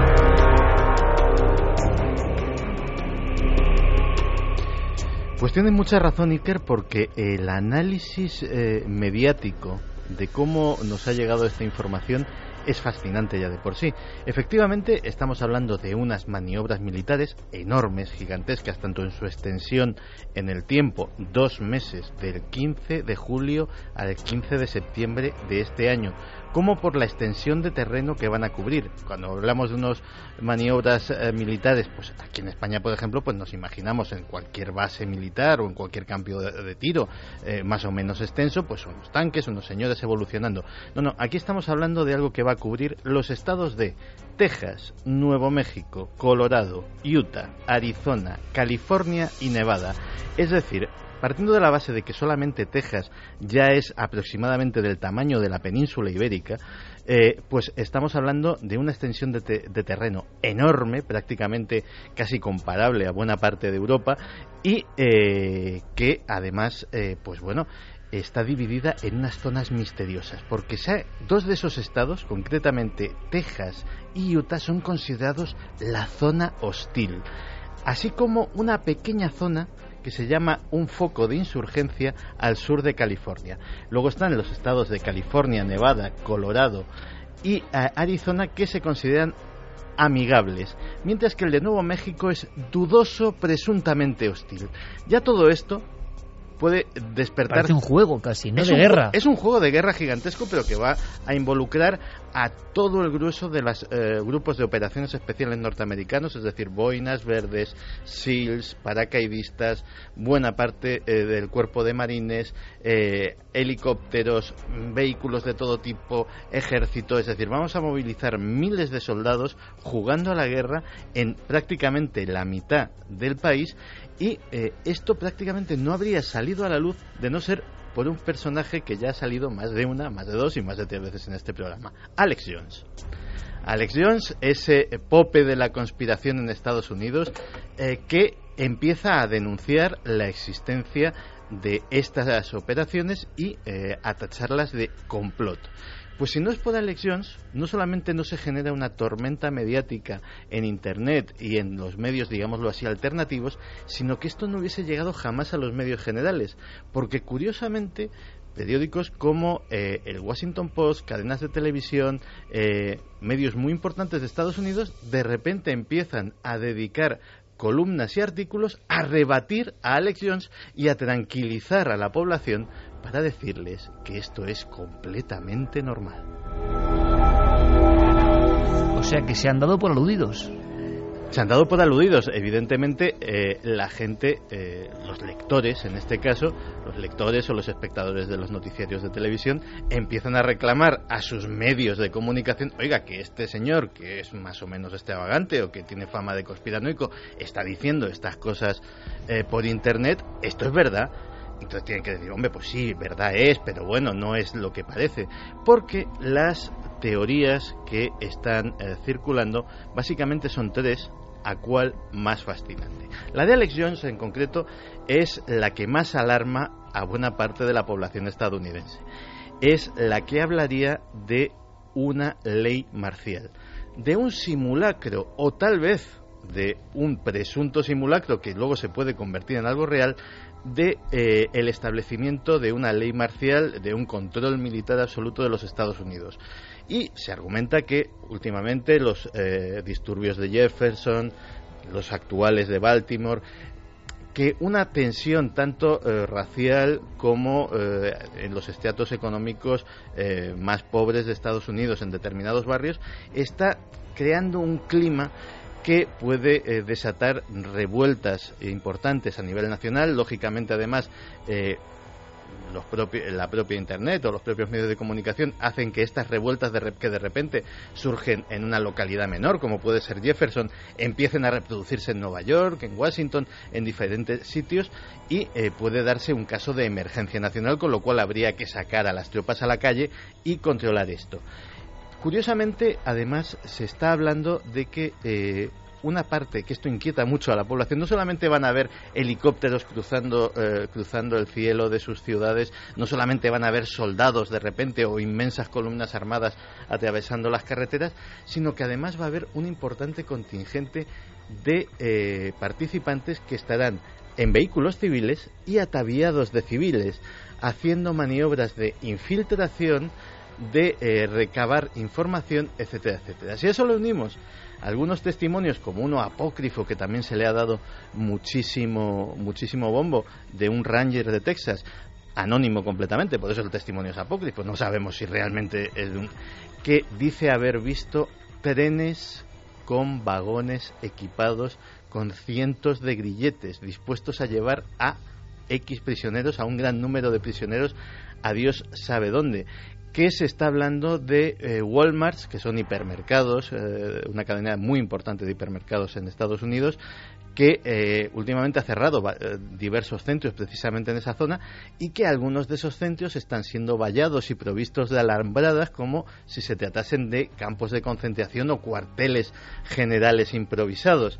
Pues tiene mucha razón, Iker, porque el análisis eh, mediático de cómo nos ha llegado esta información es fascinante ya de por sí. Efectivamente, estamos hablando de unas maniobras militares enormes, gigantescas, tanto en su extensión en el tiempo, dos meses, del quince de julio al quince de septiembre de este año, como por la extensión de terreno que van a cubrir. Cuando hablamos de unas maniobras eh, militares, pues aquí en España, por ejemplo, pues nos imaginamos en cualquier base militar o en cualquier campo de, de tiro eh, más o menos extenso, pues unos tanques, unos señores evolucionando. No, no, aquí estamos hablando de algo que va a cubrir los estados de Texas, Nuevo México, Colorado, Utah, Arizona, California y Nevada. Es decir, partiendo de la base de que solamente Texas ya es aproximadamente del tamaño de la península ibérica, eh, pues estamos hablando de una extensión de, te- de terreno enorme, prácticamente casi comparable a buena parte de Europa, y eh, que además, eh, pues bueno, está dividida en unas zonas misteriosas, porque dos de esos estados, concretamente Texas y Utah, son considerados la zona hostil, así como una pequeña zona que se llama un foco de insurgencia al sur de California. Luego están los estados de California, Nevada, Colorado y Arizona, que se consideran amigables, mientras que el de Nuevo México es dudoso, presuntamente hostil. Ya todo esto puede despertar... Parece un juego casi, ¿no? Es De un guerra. ju- Es un juego de guerra gigantesco, pero que va a involucrar a todo el grueso de los eh, grupos de operaciones especiales norteamericanos, es decir, boinas verdes, SEALs, paracaidistas, buena parte eh, del cuerpo de marines, eh, helicópteros, vehículos de todo tipo, ejército. Es decir, vamos a movilizar miles de soldados jugando a la guerra en prácticamente la mitad del país. Y eh, esto prácticamente no habría salido a la luz de no ser por un personaje que ya ha salido más de una, más de dos y más de tres veces en este programa, Alex Jones. Alex Jones, ese pope de la conspiración en Estados Unidos, eh, que empieza a denunciar la existencia de estas operaciones y eh, a tacharlas de complot. Pues si no es por Alex Jones, no solamente no se genera una tormenta mediática en Internet y en los medios, digámoslo así, alternativos, sino que esto no hubiese llegado jamás a los medios generales, porque curiosamente periódicos como eh, el Washington Post, cadenas de televisión, eh, medios muy importantes de Estados Unidos, de repente empiezan a dedicar columnas y artículos a rebatir a Alex Jones y a tranquilizar a la población para decirles que esto es completamente normal. O sea que se han dado por aludidos. Se han dado por aludidos. Evidentemente, eh, la gente, eh, los lectores en este caso, los lectores o los espectadores de los noticiarios de televisión, empiezan a reclamar a sus medios de comunicación: oiga, que este señor, que es más o menos extravagante o que tiene fama de conspiranoico, está diciendo estas cosas eh, por Internet, ¿esto es verdad? Entonces tienen que decir, hombre, pues sí, verdad es, pero bueno, no es lo que parece, porque las teorías que están eh, circulando básicamente son tres, a cuál más fascinante. La de Alex Jones en concreto es la que más alarma a buena parte de la población estadounidense. Es la que hablaría de una ley marcial, de un simulacro o tal vez de un presunto simulacro que luego se puede convertir en algo real, de eh, el establecimiento de una ley marcial, de un control militar absoluto de los Estados Unidos. Y se argumenta que últimamente los eh, disturbios de Jefferson, los actuales de Baltimore, que una tensión tanto eh, racial como eh, en los estratos económicos eh, más pobres de Estados Unidos en determinados barrios está creando un clima que puede eh, desatar revueltas importantes a nivel nacional. Lógicamente, además, eh, los propi- la propia Internet o los propios medios de comunicación hacen que estas revueltas de re- que de repente surgen en una localidad menor, como puede ser Jefferson, empiecen a reproducirse en Nueva York, en Washington, en diferentes sitios, y eh, puede darse un caso de emergencia nacional, con lo cual habría que sacar a las tropas a la calle y controlar esto. Curiosamente, además, se está hablando de que eh, una parte que esto inquieta mucho a la población, no solamente van a ver helicópteros cruzando eh, cruzando el cielo de sus ciudades, no solamente van a ver soldados de repente o inmensas columnas armadas atravesando las carreteras, sino que además va a haber un importante contingente de eh, participantes que estarán en vehículos civiles y ataviados de civiles, haciendo maniobras de infiltración, de eh, recabar información, etcétera, etcétera. Si a eso le unimos algunos testimonios, como uno apócrifo que también se le ha dado muchísimo muchísimo bombo, de un ranger de Texas, anónimo completamente, por eso el testimonio es apócrifo, no sabemos si realmente es de un... que dice haber visto trenes con vagones equipados con cientos de grilletes dispuestos a llevar a X prisioneros, a un gran número de prisioneros, a Dios sabe dónde. Que se está hablando de eh, Walmarts, que son hipermercados, eh, una cadena muy importante de hipermercados en Estados Unidos, que eh, últimamente ha cerrado eh, diversos centros precisamente en esa zona, y que algunos de esos centros están siendo vallados y provistos de alambradas como si se tratasen de campos de concentración o cuarteles generales improvisados.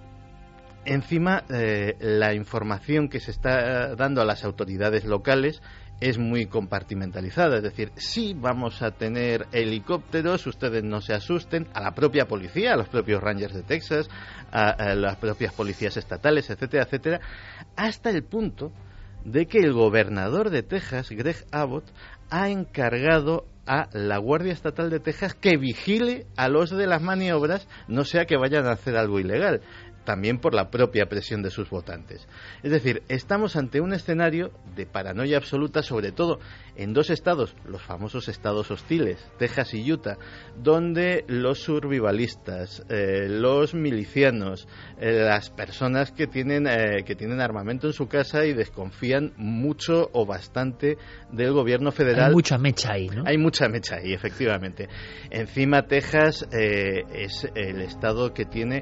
Encima, eh, la información que se está dando a las autoridades locales es muy compartimentalizada, es decir, sí vamos a tener helicópteros, ustedes no se asusten, a la propia policía, a los propios Rangers de Texas, a, a las propias policías estatales, etcétera, etcétera, hasta el punto de que el gobernador de Texas, Greg Abbott, ha encargado a la Guardia Estatal de Texas que vigile a los de las maniobras, no sea que vayan a hacer algo ilegal, también por la propia presión de sus votantes. Es decir, estamos ante un escenario de paranoia absoluta, sobre todo en dos estados, los famosos estados hostiles, Texas y Utah, donde los survivalistas, eh, los milicianos, eh, las personas que tienen, eh, que tienen armamento en su casa y desconfían mucho o bastante del gobierno federal. Hay mucha mecha ahí, ¿no? Hay mucha mecha ahí, efectivamente. Encima, Texas eh, es el estado que tiene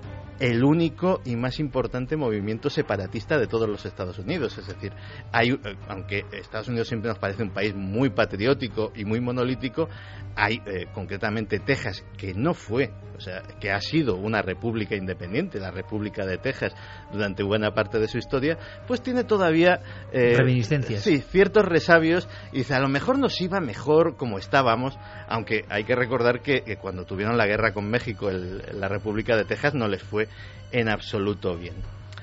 el único y más importante movimiento separatista de todos los Estados Unidos. Es decir, hay, aunque Estados Unidos siempre nos parece un país muy patriótico y muy monolítico, hay eh, concretamente Texas, que no fue, o sea, que ha sido una república independiente, la República de Texas, durante buena parte de su historia, pues tiene todavía eh, reminiscencias. Sí, ciertos resabios, y dice, a lo mejor nos iba mejor como estábamos, aunque hay que recordar que, que cuando tuvieron la guerra con México, el, la República de Texas no les fue en absoluto bien.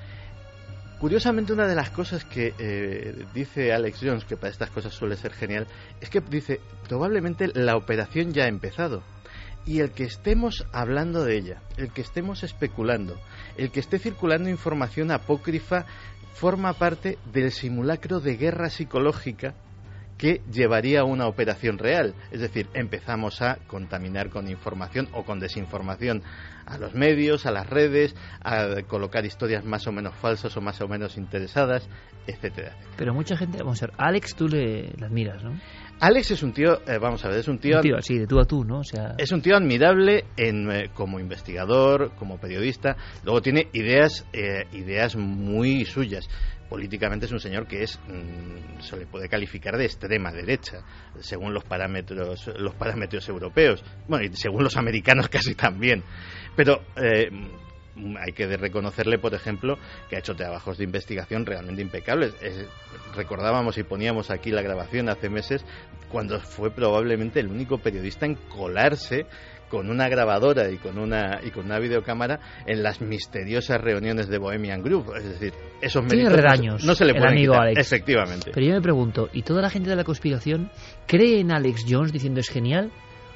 Curiosamente, una de las cosas que eh, dice Alex Jones, que para estas cosas suele ser genial, es que dice, probablemente la operación ya ha empezado, y el que estemos hablando de ella, el que estemos especulando, el que esté circulando información apócrifa, forma parte del simulacro de guerra psicológica que llevaría a una operación real. Es decir, empezamos a contaminar con información o con desinformación a los medios, a las redes, a colocar historias más o menos falsas o más o menos interesadas, etcétera. Pero mucha gente, vamos a ver, Alex tú le, le admiras, ¿no? Alex es un tío, eh, vamos a ver, es un tío... Un tío así, de tú a tú, ¿no? O sea... Es un tío admirable en, eh, como investigador, como periodista. Luego tiene ideas, eh, ideas muy suyas. Políticamente es un señor que es mmm, se le puede calificar de extrema derecha, según los parámetros, los parámetros europeos. Bueno, y según los americanos casi también. Pero... Eh, hay que reconocerle, por ejemplo, que ha hecho trabajos de investigación realmente impecables. Es, recordábamos y poníamos aquí la grabación hace meses, cuando fue probablemente el único periodista en colarse con una grabadora y con una y con una videocámara en las misteriosas reuniones de Bohemian Grove. Es decir, esos méritos tiene redaños, no se le pueden quitar. Alex. Efectivamente. Pero yo me pregunto, ¿y toda la gente de la conspiración cree en Alex Jones diciendo es genial?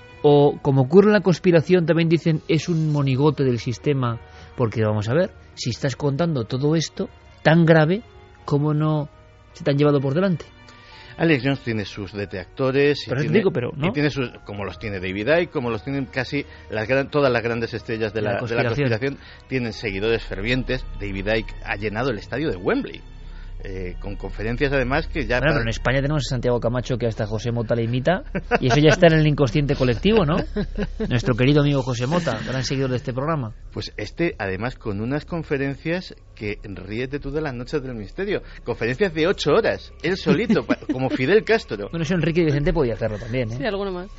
¿O como ocurre en la conspiración también dicen es un monigote del sistema? Porque vamos a ver, si estás contando todo esto tan grave, ¿cómo no se te han llevado por delante? Alex Jones tiene sus detractores, y pero tiene, digo, pero, ¿no? y tiene sus, como los tiene David Icke, como los tienen casi las, todas las grandes estrellas de la, la de la conspiración. conspiración, tienen seguidores fervientes. David Icke ha llenado el estadio de Wembley. Eh, con conferencias además que ya... Bueno, pero en España tenemos a Santiago Camacho que hasta José Mota le imita y eso ya está en el inconsciente colectivo, ¿no? Nuestro querido amigo José Mota, gran seguidor de este programa. Pues este, además, con unas conferencias que ríete tú de las noches del misterio. Conferencias de ocho horas, él solito, como Fidel Castro. Bueno, eso Enrique Vicente podía hacerlo también, ¿eh? Sí, alguno más.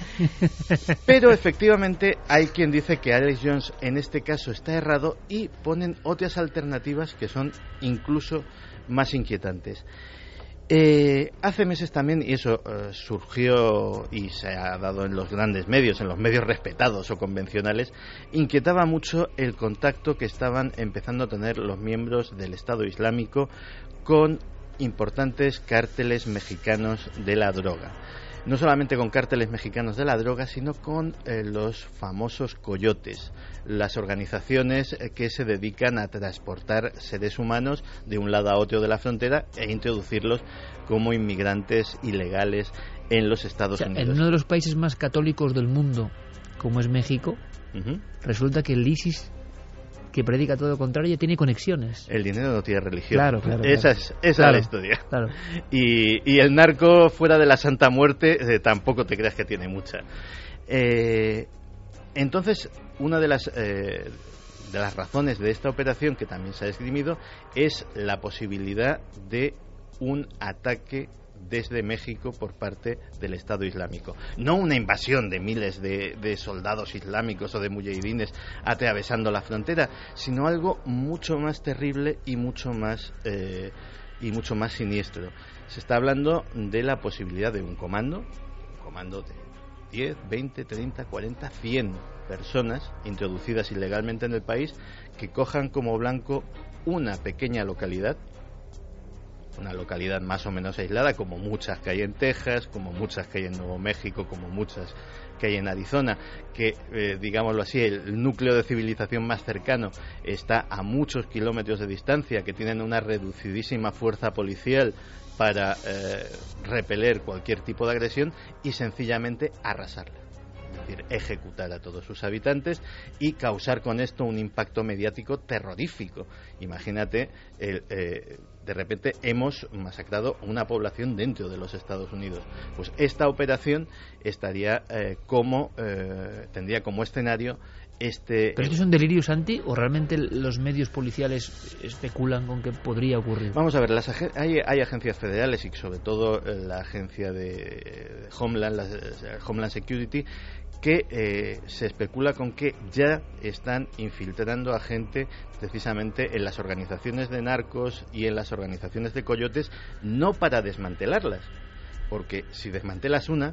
Pero efectivamente hay quien dice que Alex Jones en este caso está errado y ponen otras alternativas que son incluso más inquietantes. Eh, hace meses también, y eso eh, surgió y se ha dado en los grandes medios, en los medios respetados o convencionales, inquietaba mucho el contacto que estaban empezando a tener los miembros del Estado Islámico con importantes cárteles mexicanos de la droga. No solamente con cárteles mexicanos de la droga, sino con eh, los famosos coyotes, las organizaciones eh, que se dedican a transportar seres humanos de un lado a otro de la frontera e introducirlos como inmigrantes ilegales en los Estados o sea, Unidos. En uno de los países más católicos del mundo, como es México, uh-huh. resulta que el ISIS, que predica todo lo contrario, tiene conexiones. El dinero no tiene religión. Claro, claro. Esa claro. es, esa claro, es la historia. Claro. Y, y el narco fuera de la Santa Muerte eh, tampoco te creas que tiene mucha. Eh, entonces, una de las, eh, de las razones de esta operación, que también se ha esgrimido, es la posibilidad de un ataque desde México por parte del Estado Islámico. No una invasión de miles de, de soldados islámicos o de mujahidines atravesando la frontera, sino algo mucho más terrible y mucho más eh, y mucho más siniestro. Se está hablando de la posibilidad de un comando, un comando de diez, veinte, treinta, cuarenta, cien personas introducidas ilegalmente en el país que cojan como blanco una pequeña localidad, una localidad más o menos aislada, como muchas que hay en Texas, como muchas que hay en Nuevo México, como muchas que hay en Arizona, que, eh, digámoslo así, el núcleo de civilización más cercano está a muchos kilómetros de distancia, que tienen una reducidísima fuerza policial para eh, repeler cualquier tipo de agresión y sencillamente arrasarla. Es decir, ejecutar a todos sus habitantes y causar con esto un impacto mediático terrorífico. Imagínate, el, eh, de repente hemos masacrado una población dentro de los Estados Unidos. Pues esta operación estaría eh, como eh, tendría como escenario este... ¿Pero esto es un delirio, Santi, o realmente los medios policiales especulan con que podría ocurrir? Vamos a ver, las ag- hay, hay agencias federales y sobre todo eh, la agencia de, de Homeland, la, la Homeland Security, que eh, se especula con que ya están infiltrando a gente precisamente en las organizaciones de narcos y en las organizaciones de coyotes, no para desmantelarlas, porque si desmantelas una,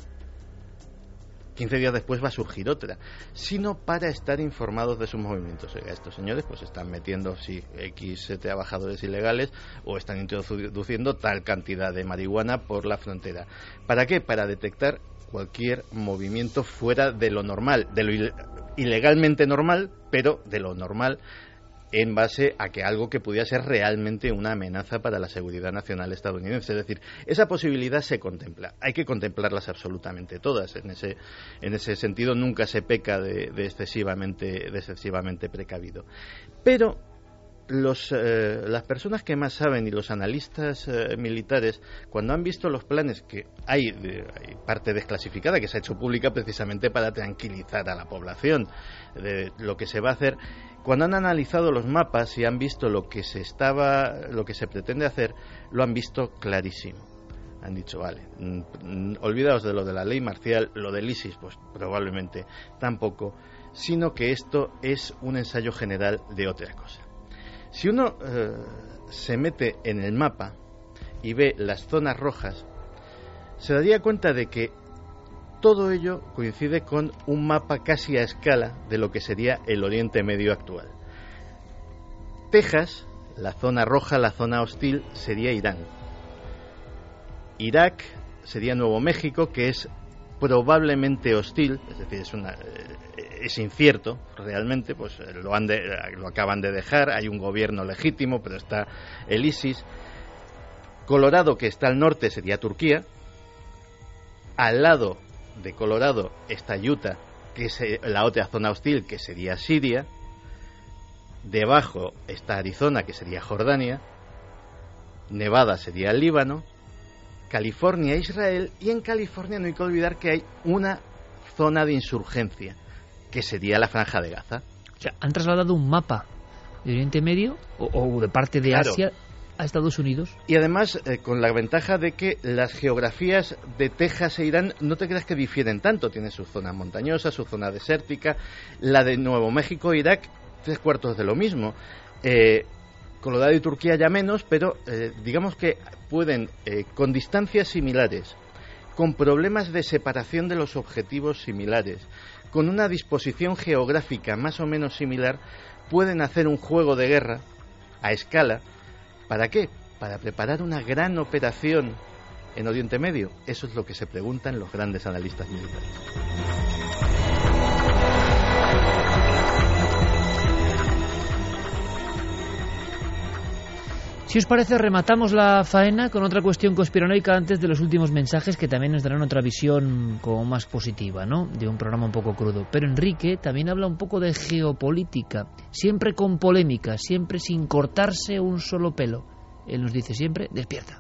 quince días después va a surgir otra, sino para estar informados de sus movimientos. Oiga, estos señores pues están metiendo sí, X trabajadores ilegales o están introduciendo tal cantidad de marihuana por la frontera. ¿Para qué? Para detectar cualquier movimiento fuera de lo normal, de lo il- ilegalmente normal, pero de lo normal en base a que algo que pudiera ser realmente una amenaza para la seguridad nacional estadounidense. Es decir, esa posibilidad se contempla. Hay que contemplarlas absolutamente todas. En ese, en ese sentido nunca se peca de, de, excesivamente, de excesivamente precavido. Pero los, eh, las personas que más saben y los analistas eh, militares, cuando han visto los planes, que hay, de, hay parte desclasificada que se ha hecho pública precisamente para tranquilizar a la población de lo que se va a hacer, cuando han analizado los mapas y han visto lo que se estaba, lo que se pretende hacer, lo han visto clarísimo. Han dicho, vale, mm, olvidaos de lo de la ley marcial, lo del ISIS, pues probablemente tampoco, sino que esto es un ensayo general de otra cosa. Si uno eh, se mete en el mapa y ve las zonas rojas, se daría cuenta de que todo ello coincide con un mapa casi a escala de lo que sería el Oriente Medio actual. Texas, la zona roja, la zona hostil, sería Irán. Irak sería Nuevo México, que es probablemente hostil, es decir, es una... es incierto realmente, pues lo, han de, lo acaban de dejar, hay un gobierno legítimo, pero está el ISIS. Colorado, que está al norte, sería Turquía, Al lado de Colorado está Utah, que es la otra zona hostil, que sería Siria. Debajo está Arizona, que sería Jordania. Nevada sería el Líbano. California, Israel. Y en California no hay que olvidar que hay una zona de insurgencia, que sería la Franja de Gaza. O sea, han trasladado un mapa de Oriente Medio o, o de parte de Claro. Asia a Estados Unidos. Y además, eh, con la ventaja de que las geografías de Texas e Irán no te creas que difieren tanto. Tiene su zona montañosa, su zona desértica. La de Nuevo México, Irak, tres cuartos de lo mismo. Eh, Colorado y Turquía ya menos, pero eh, digamos que pueden, eh, con distancias similares, con problemas de separación de los objetivos similares, con una disposición geográfica más o menos similar, pueden hacer un juego de guerra a escala. ¿Para qué? Para preparar una gran operación en Oriente Medio. Eso es lo que se preguntan los grandes analistas militares. Si os parece, rematamos la faena con otra cuestión conspiranoica antes de los últimos mensajes, que también nos darán otra visión como más positiva, ¿no?, de un programa un poco crudo. Pero Enrique también habla un poco de geopolítica, siempre con polémica, siempre sin cortarse un solo pelo. Él nos dice siempre, despierta.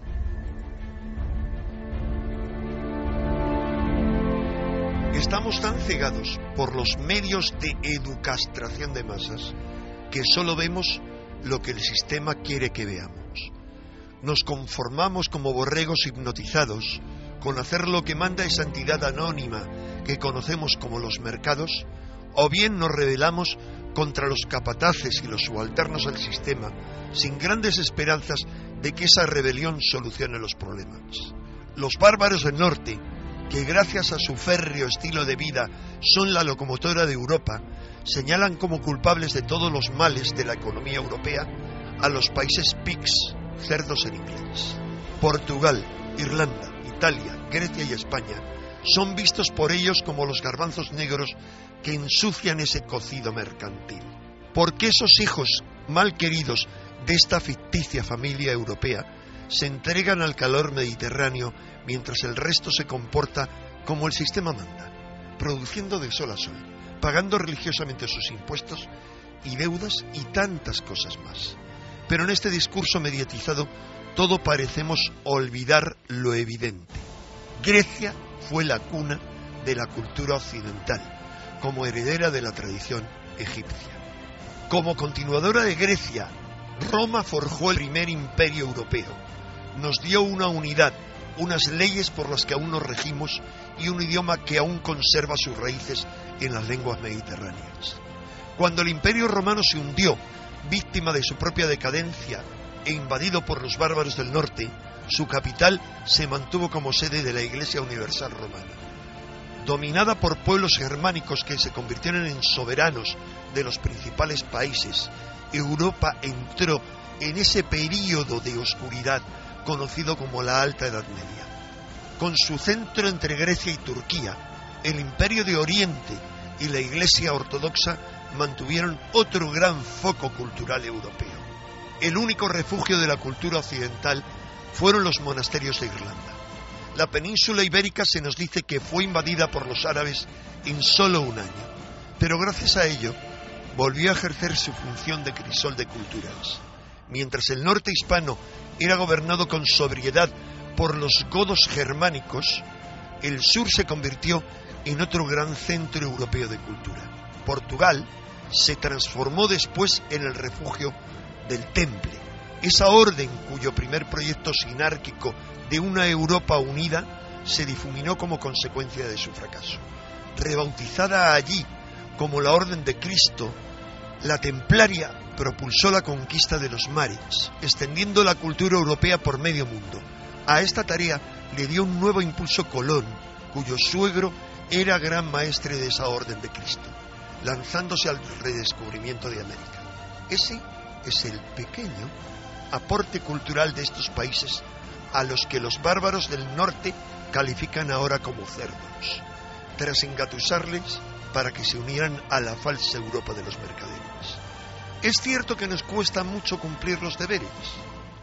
Estamos tan cegados por los medios de educastración de masas que solo vemos lo que el sistema quiere que veamos. Nos conformamos como borregos hipnotizados con hacer lo que manda esa entidad anónima que conocemos como los mercados, o bien nos rebelamos contra los capataces y los subalternos al sistema sin grandes esperanzas de que esa rebelión solucione los problemas. Los bárbaros del norte, que gracias a su férreo estilo de vida son la locomotora de Europa, señalan como culpables de todos los males de la economía europea a los países pigs, cerdos en inglés. Portugal, Irlanda, Italia, Grecia y España son vistos por ellos como los garbanzos negros que ensucian ese cocido mercantil. ¿Por qué esos hijos mal queridos de esta ficticia familia europea se entregan al calor mediterráneo mientras el resto se comporta como el sistema manda, produciendo de sol a sol, pagando religiosamente sus impuestos y deudas y tantas cosas más? Pero en este discurso mediatizado todo parecemos olvidar lo evidente. Grecia fue la cuna de la cultura occidental, como heredera de la tradición egipcia. Como continuadora de Grecia, Roma forjó el primer imperio europeo, nos dio una unidad, unas leyes por las que aún nos regimos y un idioma que aún conserva sus raíces en las lenguas mediterráneas. Cuando el Imperio Romano se hundió, víctima de su propia decadencia e invadido por los bárbaros del norte, su capital se mantuvo como sede de la Iglesia Universal Romana. Dominada por pueblos germánicos que se convirtieron en soberanos de los principales países, Europa entró en ese período de oscuridad conocido como la Alta Edad Media. Con su centro entre Grecia y Turquía, el Imperio de Oriente y la Iglesia Ortodoxa mantuvieron otro gran foco cultural europeo. El único refugio de la cultura occidental fueron los monasterios de Irlanda. La península ibérica se nos dice que fue invadida por los árabes en solo un año, pero gracias a ello volvió a ejercer su función de crisol de culturas. Mientras el norte hispano era gobernado con sobriedad por los godos germánicos, el sur se convirtió en otro gran centro europeo de cultura. Portugal se transformó después en el refugio del Temple, esa orden cuyo primer proyecto sinárquico de una Europa unida se difuminó como consecuencia de su fracaso. Rebautizada allí como la Orden de Cristo, la Templaria propulsó la conquista de los mares, extendiendo la cultura europea por medio mundo. A esta tarea le dio un nuevo impulso Colón, cuyo suegro era gran maestre de esa Orden de Cristo, lanzándose al redescubrimiento de América. Ese es el pequeño aporte cultural de estos países a los que los bárbaros del norte califican ahora como cerdos, tras engatusarles para que se unieran a la falsa Europa de los mercaderes. Es cierto que nos cuesta mucho cumplir los deberes,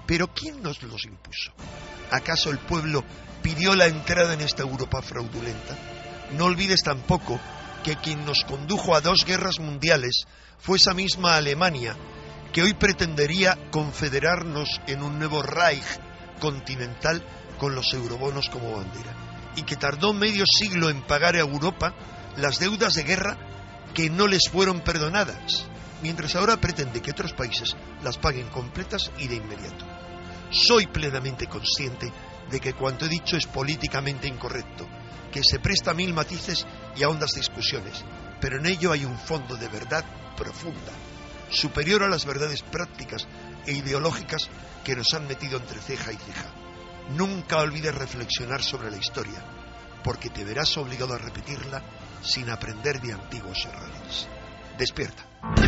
Pero ¿quién nos los impuso? ¿Acaso el pueblo pidió la entrada en esta Europa fraudulenta? No olvides tampoco que quien nos condujo a dos guerras mundiales fue esa misma Alemania, que hoy pretendería confederarnos en un nuevo Reich continental con los eurobonos como bandera, y que tardó medio siglo en pagar a Europa las deudas de guerra que no les fueron perdonadas, mientras ahora pretende que otros países las paguen completas y de inmediato. Soy plenamente consciente de que cuanto he dicho es políticamente incorrecto, que se presta a mil matices y a hondas discusiones, pero en ello hay un fondo de verdad profunda, superior a las verdades prácticas e ideológicas que nos han metido entre ceja y ceja. Nunca olvides reflexionar sobre la historia, porque te verás obligado a repetirla sin aprender de antiguos errores. Despierta.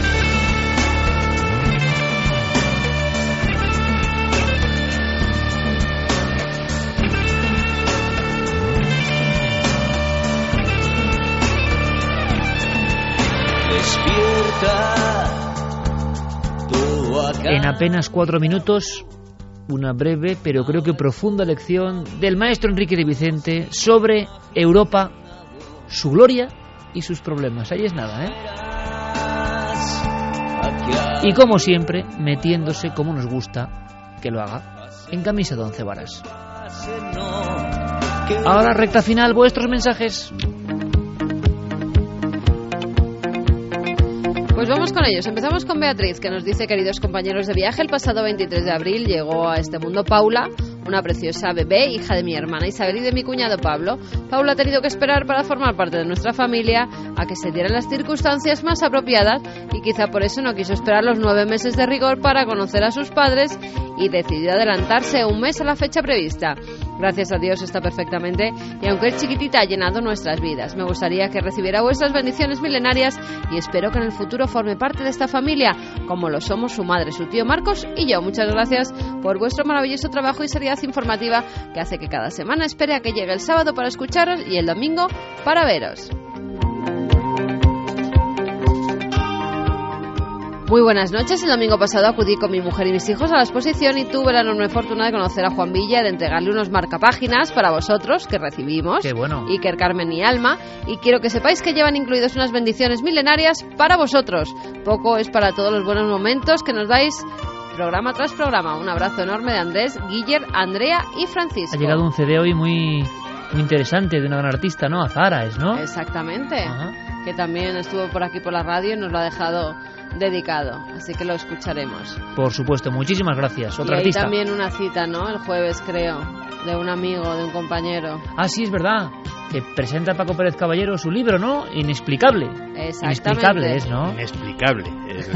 En apenas cuatro minutos, una breve pero creo que profunda lección del maestro Enrique de Vicente sobre Europa, su gloria y sus problemas. Ahí es nada, ¿eh? Y como siempre, metiéndose como nos gusta que lo haga, en camisa de once varas. Ahora, recta final, vuestros mensajes. Pues vamos con ellos. Empezamos con Beatriz, que nos dice: queridos compañeros de viaje, el pasado veintitrés de abril llegó a este mundo Paula, una preciosa bebé, hija de mi hermana Isabel y de mi cuñado Pablo. Paula ha tenido que esperar para formar parte de nuestra familia a que se dieran las circunstancias más apropiadas, y quizá por eso no quiso esperar los nueve meses de rigor para conocer a sus padres y decidió adelantarse un mes a la fecha prevista. Gracias a Dios está perfectamente, y aunque es chiquitita, ha llenado nuestras vidas. Me gustaría que recibiera vuestras bendiciones milenarias y espero que en el futuro forme parte de esta familia, como lo somos su madre, su tío Marcos y yo. Muchas gracias por vuestro maravilloso trabajo y seriedad informativa que hace que cada semana espere a que llegue el sábado para escucharos y el domingo para veros. Muy buenas noches. El domingo pasado acudí con mi mujer y mis hijos a la exposición y tuve la enorme fortuna de conocer a Juan Villa, de entregarle unos marcapáginas para vosotros que recibimos. Qué bueno. Iker, Carmen y Alma. Y quiero que sepáis que llevan incluidas unas bendiciones milenarias para vosotros. Poco es para todos los buenos momentos que nos dais programa tras programa. Un abrazo enorme de Andrés, Guiller, Andrea y Francisco. Ha llegado un C D hoy muy, muy interesante de una gran artista, ¿no? Azahara es, ¿no? Exactamente. Ajá. Que también estuvo por aquí por la radio y nos lo ha dejado dedicado, así que lo escucharemos. Por supuesto, muchísimas gracias. Otra y hay artista. También una cita, ¿no? El jueves, creo, de un amigo, de un compañero. Ah, sí, es verdad. Que presenta Paco Pérez Caballero su libro, ¿no? Inexplicable. Exactamente. Inexplicable es, ¿no? Inexplicable.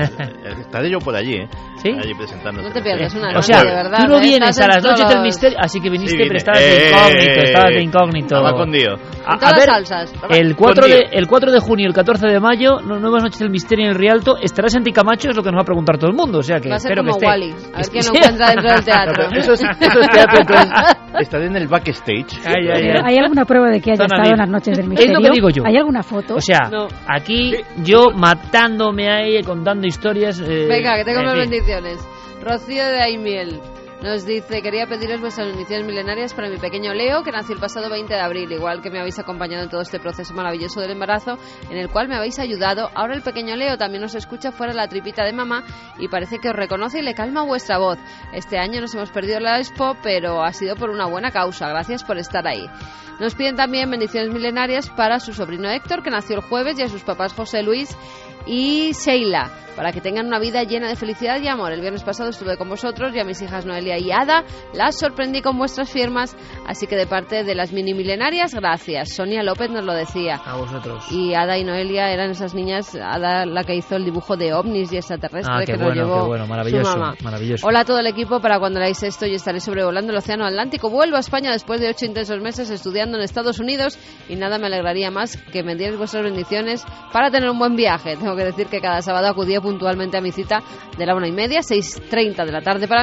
Estaré yo por allí, ¿eh? ¿Sí? Allí presentándose. No te pierdas una O noche, sea, de verdad. tú no ¿eh? vienes Estás a las en noches todos- del misterio, así que viniste, Sí, pero vine. estabas de Eh, incógnito, estabas de incógnito. Estaba con Dios. A, En todas a ver, las salsas. el cuatro, de, Escondido. el cuatro de junio y el catorce de mayo, no- Nuevas Noches del Misterio en el Rialto, estarás en Ticamacho, es lo que nos va a preguntar todo el mundo, o sea que Va a ser espero como que esté. Wall-E. A ver quién lo Sí. encuentra dentro del teatro. No, eso, es, eso es teatro, entonces estaré en el backstage. Ay, ay, ay. ¿Hay alguna prueba de que haya Zona estado V I P. en las noches del Es misterio? lo que digo yo. ¿Hay alguna foto? O sea, No. aquí yo matándome ahí, contando historias. eh, Venga, que tengo en unas fin. bendiciones. Rocío de Aimiel nos dice: quería pediros vuestras bendiciones milenarias para mi pequeño Leo, que nació el pasado veinte de abril, igual que me habéis acompañado en todo este proceso maravilloso del embarazo, en el cual me habéis ayudado. Ahora el pequeño Leo también os escucha fuera de la tripita de mamá y parece que os reconoce y le calma vuestra voz. Este año nos hemos perdido la expo, pero ha sido por una buena causa. Gracias por estar ahí. Nos piden también bendiciones milenarias para su sobrino Héctor, que nació el jueves, y a sus papás José Luis y Sheila, para que tengan una vida llena de felicidad y amor. El viernes pasado estuve con vosotros y a mis hijas Noelia y Ada las sorprendí con vuestras firmas, así que de parte de las mini milenarias, gracias. Sonia López nos lo decía. A vosotros. Y Ada y Noelia eran esas niñas, Ada la que hizo el dibujo de ovnis y extraterrestres, Ah, qué que nos bueno, llevó qué bueno, maravilloso, su mamá. maravilloso. Hola a todo el equipo, para cuando leáis esto yo estaré sobrevolando el océano Atlántico. Vuelvo a España después de ocho intensos meses estudiando en Estados Unidos y nada me alegraría más que me dierais vuestras bendiciones para tener un buen viaje. Tengo que decir que cada sábado acudía puntualmente a mi cita de la una y media, seis treinta de la tarde para mí,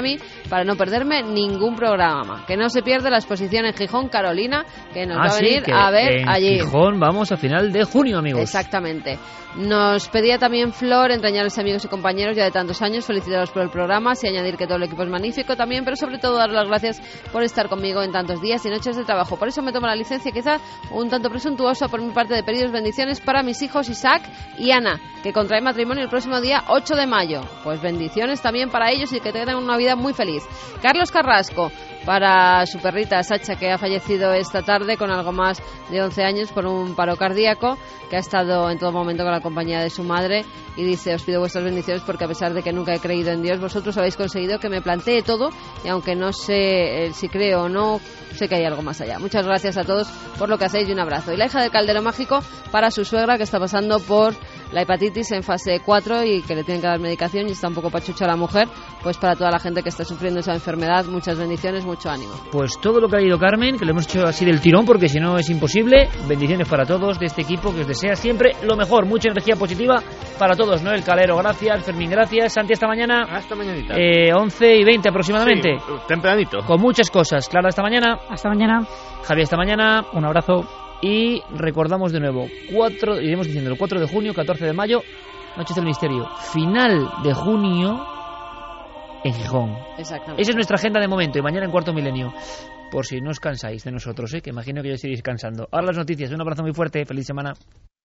para no perderme ningún programa. Que no se pierde la exposición en Gijón, Carolina, que nos ah, va a sí, venir que a ver en allí. Gijón vamos a final de junio, amigos. Exactamente. Nos pedía también Flor, entrañables amigos y compañeros ya de tantos años, felicitaros por el programa, y añadir que todo el equipo es magnífico también, pero sobre todo dar las gracias por estar conmigo en tantos días y noches de trabajo. Por eso me tomo la licencia, quizá un tanto presuntuosa por mi parte, de pedidos bendiciones para mis hijos Isaac y Ana, que contraen matrimonio el próximo día ocho de mayo. Pues bendiciones también para ellos y que tengan una vida muy feliz. Carlos Carrasco, para su perrita Sacha, que ha fallecido esta tarde con algo más de once años por un paro cardíaco, que ha estado en todo momento con la compañía de su madre, y dice: os pido vuestras bendiciones porque a pesar de que nunca he creído en Dios, vosotros habéis conseguido que me plantee todo, y aunque no sé eh, si creo o no, sé que hay algo más allá. Muchas gracias a todos por lo que hacéis y un abrazo. Y la hija del Caldero Mágico, para su suegra, que está pasando por la hepatitis en fase cuatro y que le tienen que dar medicación y está un poco pachucha la mujer, pues para toda la gente que está sufriendo esa enfermedad, muchas bendiciones, mucho ánimo. Pues todo lo que ha ido Carmen, que lo hemos hecho así del tirón porque si no es imposible. Bendiciones para todos de este equipo que os desea siempre lo mejor, mucha energía positiva para todos. Noel Calero, gracias. Fermín, gracias. Santi, hasta mañana. Hasta mañanita. Eh, once y veinte aproximadamente. Sí, tempranito. Con muchas cosas. Clara, hasta mañana. Hasta mañana. Javier, hasta mañana. Un abrazo. Y recordamos de nuevo, cuatro, iremos diciendo el cuatro de junio, catorce de mayo, Noches del Misterio, final de junio en Gijón. Exactamente. Esa es nuestra agenda de momento, y mañana en Cuarto Milenio, por si no os cansáis de nosotros, ¿eh? Que imagino que ya estaréis cansando. Ahora las noticias, un abrazo muy fuerte, feliz semana.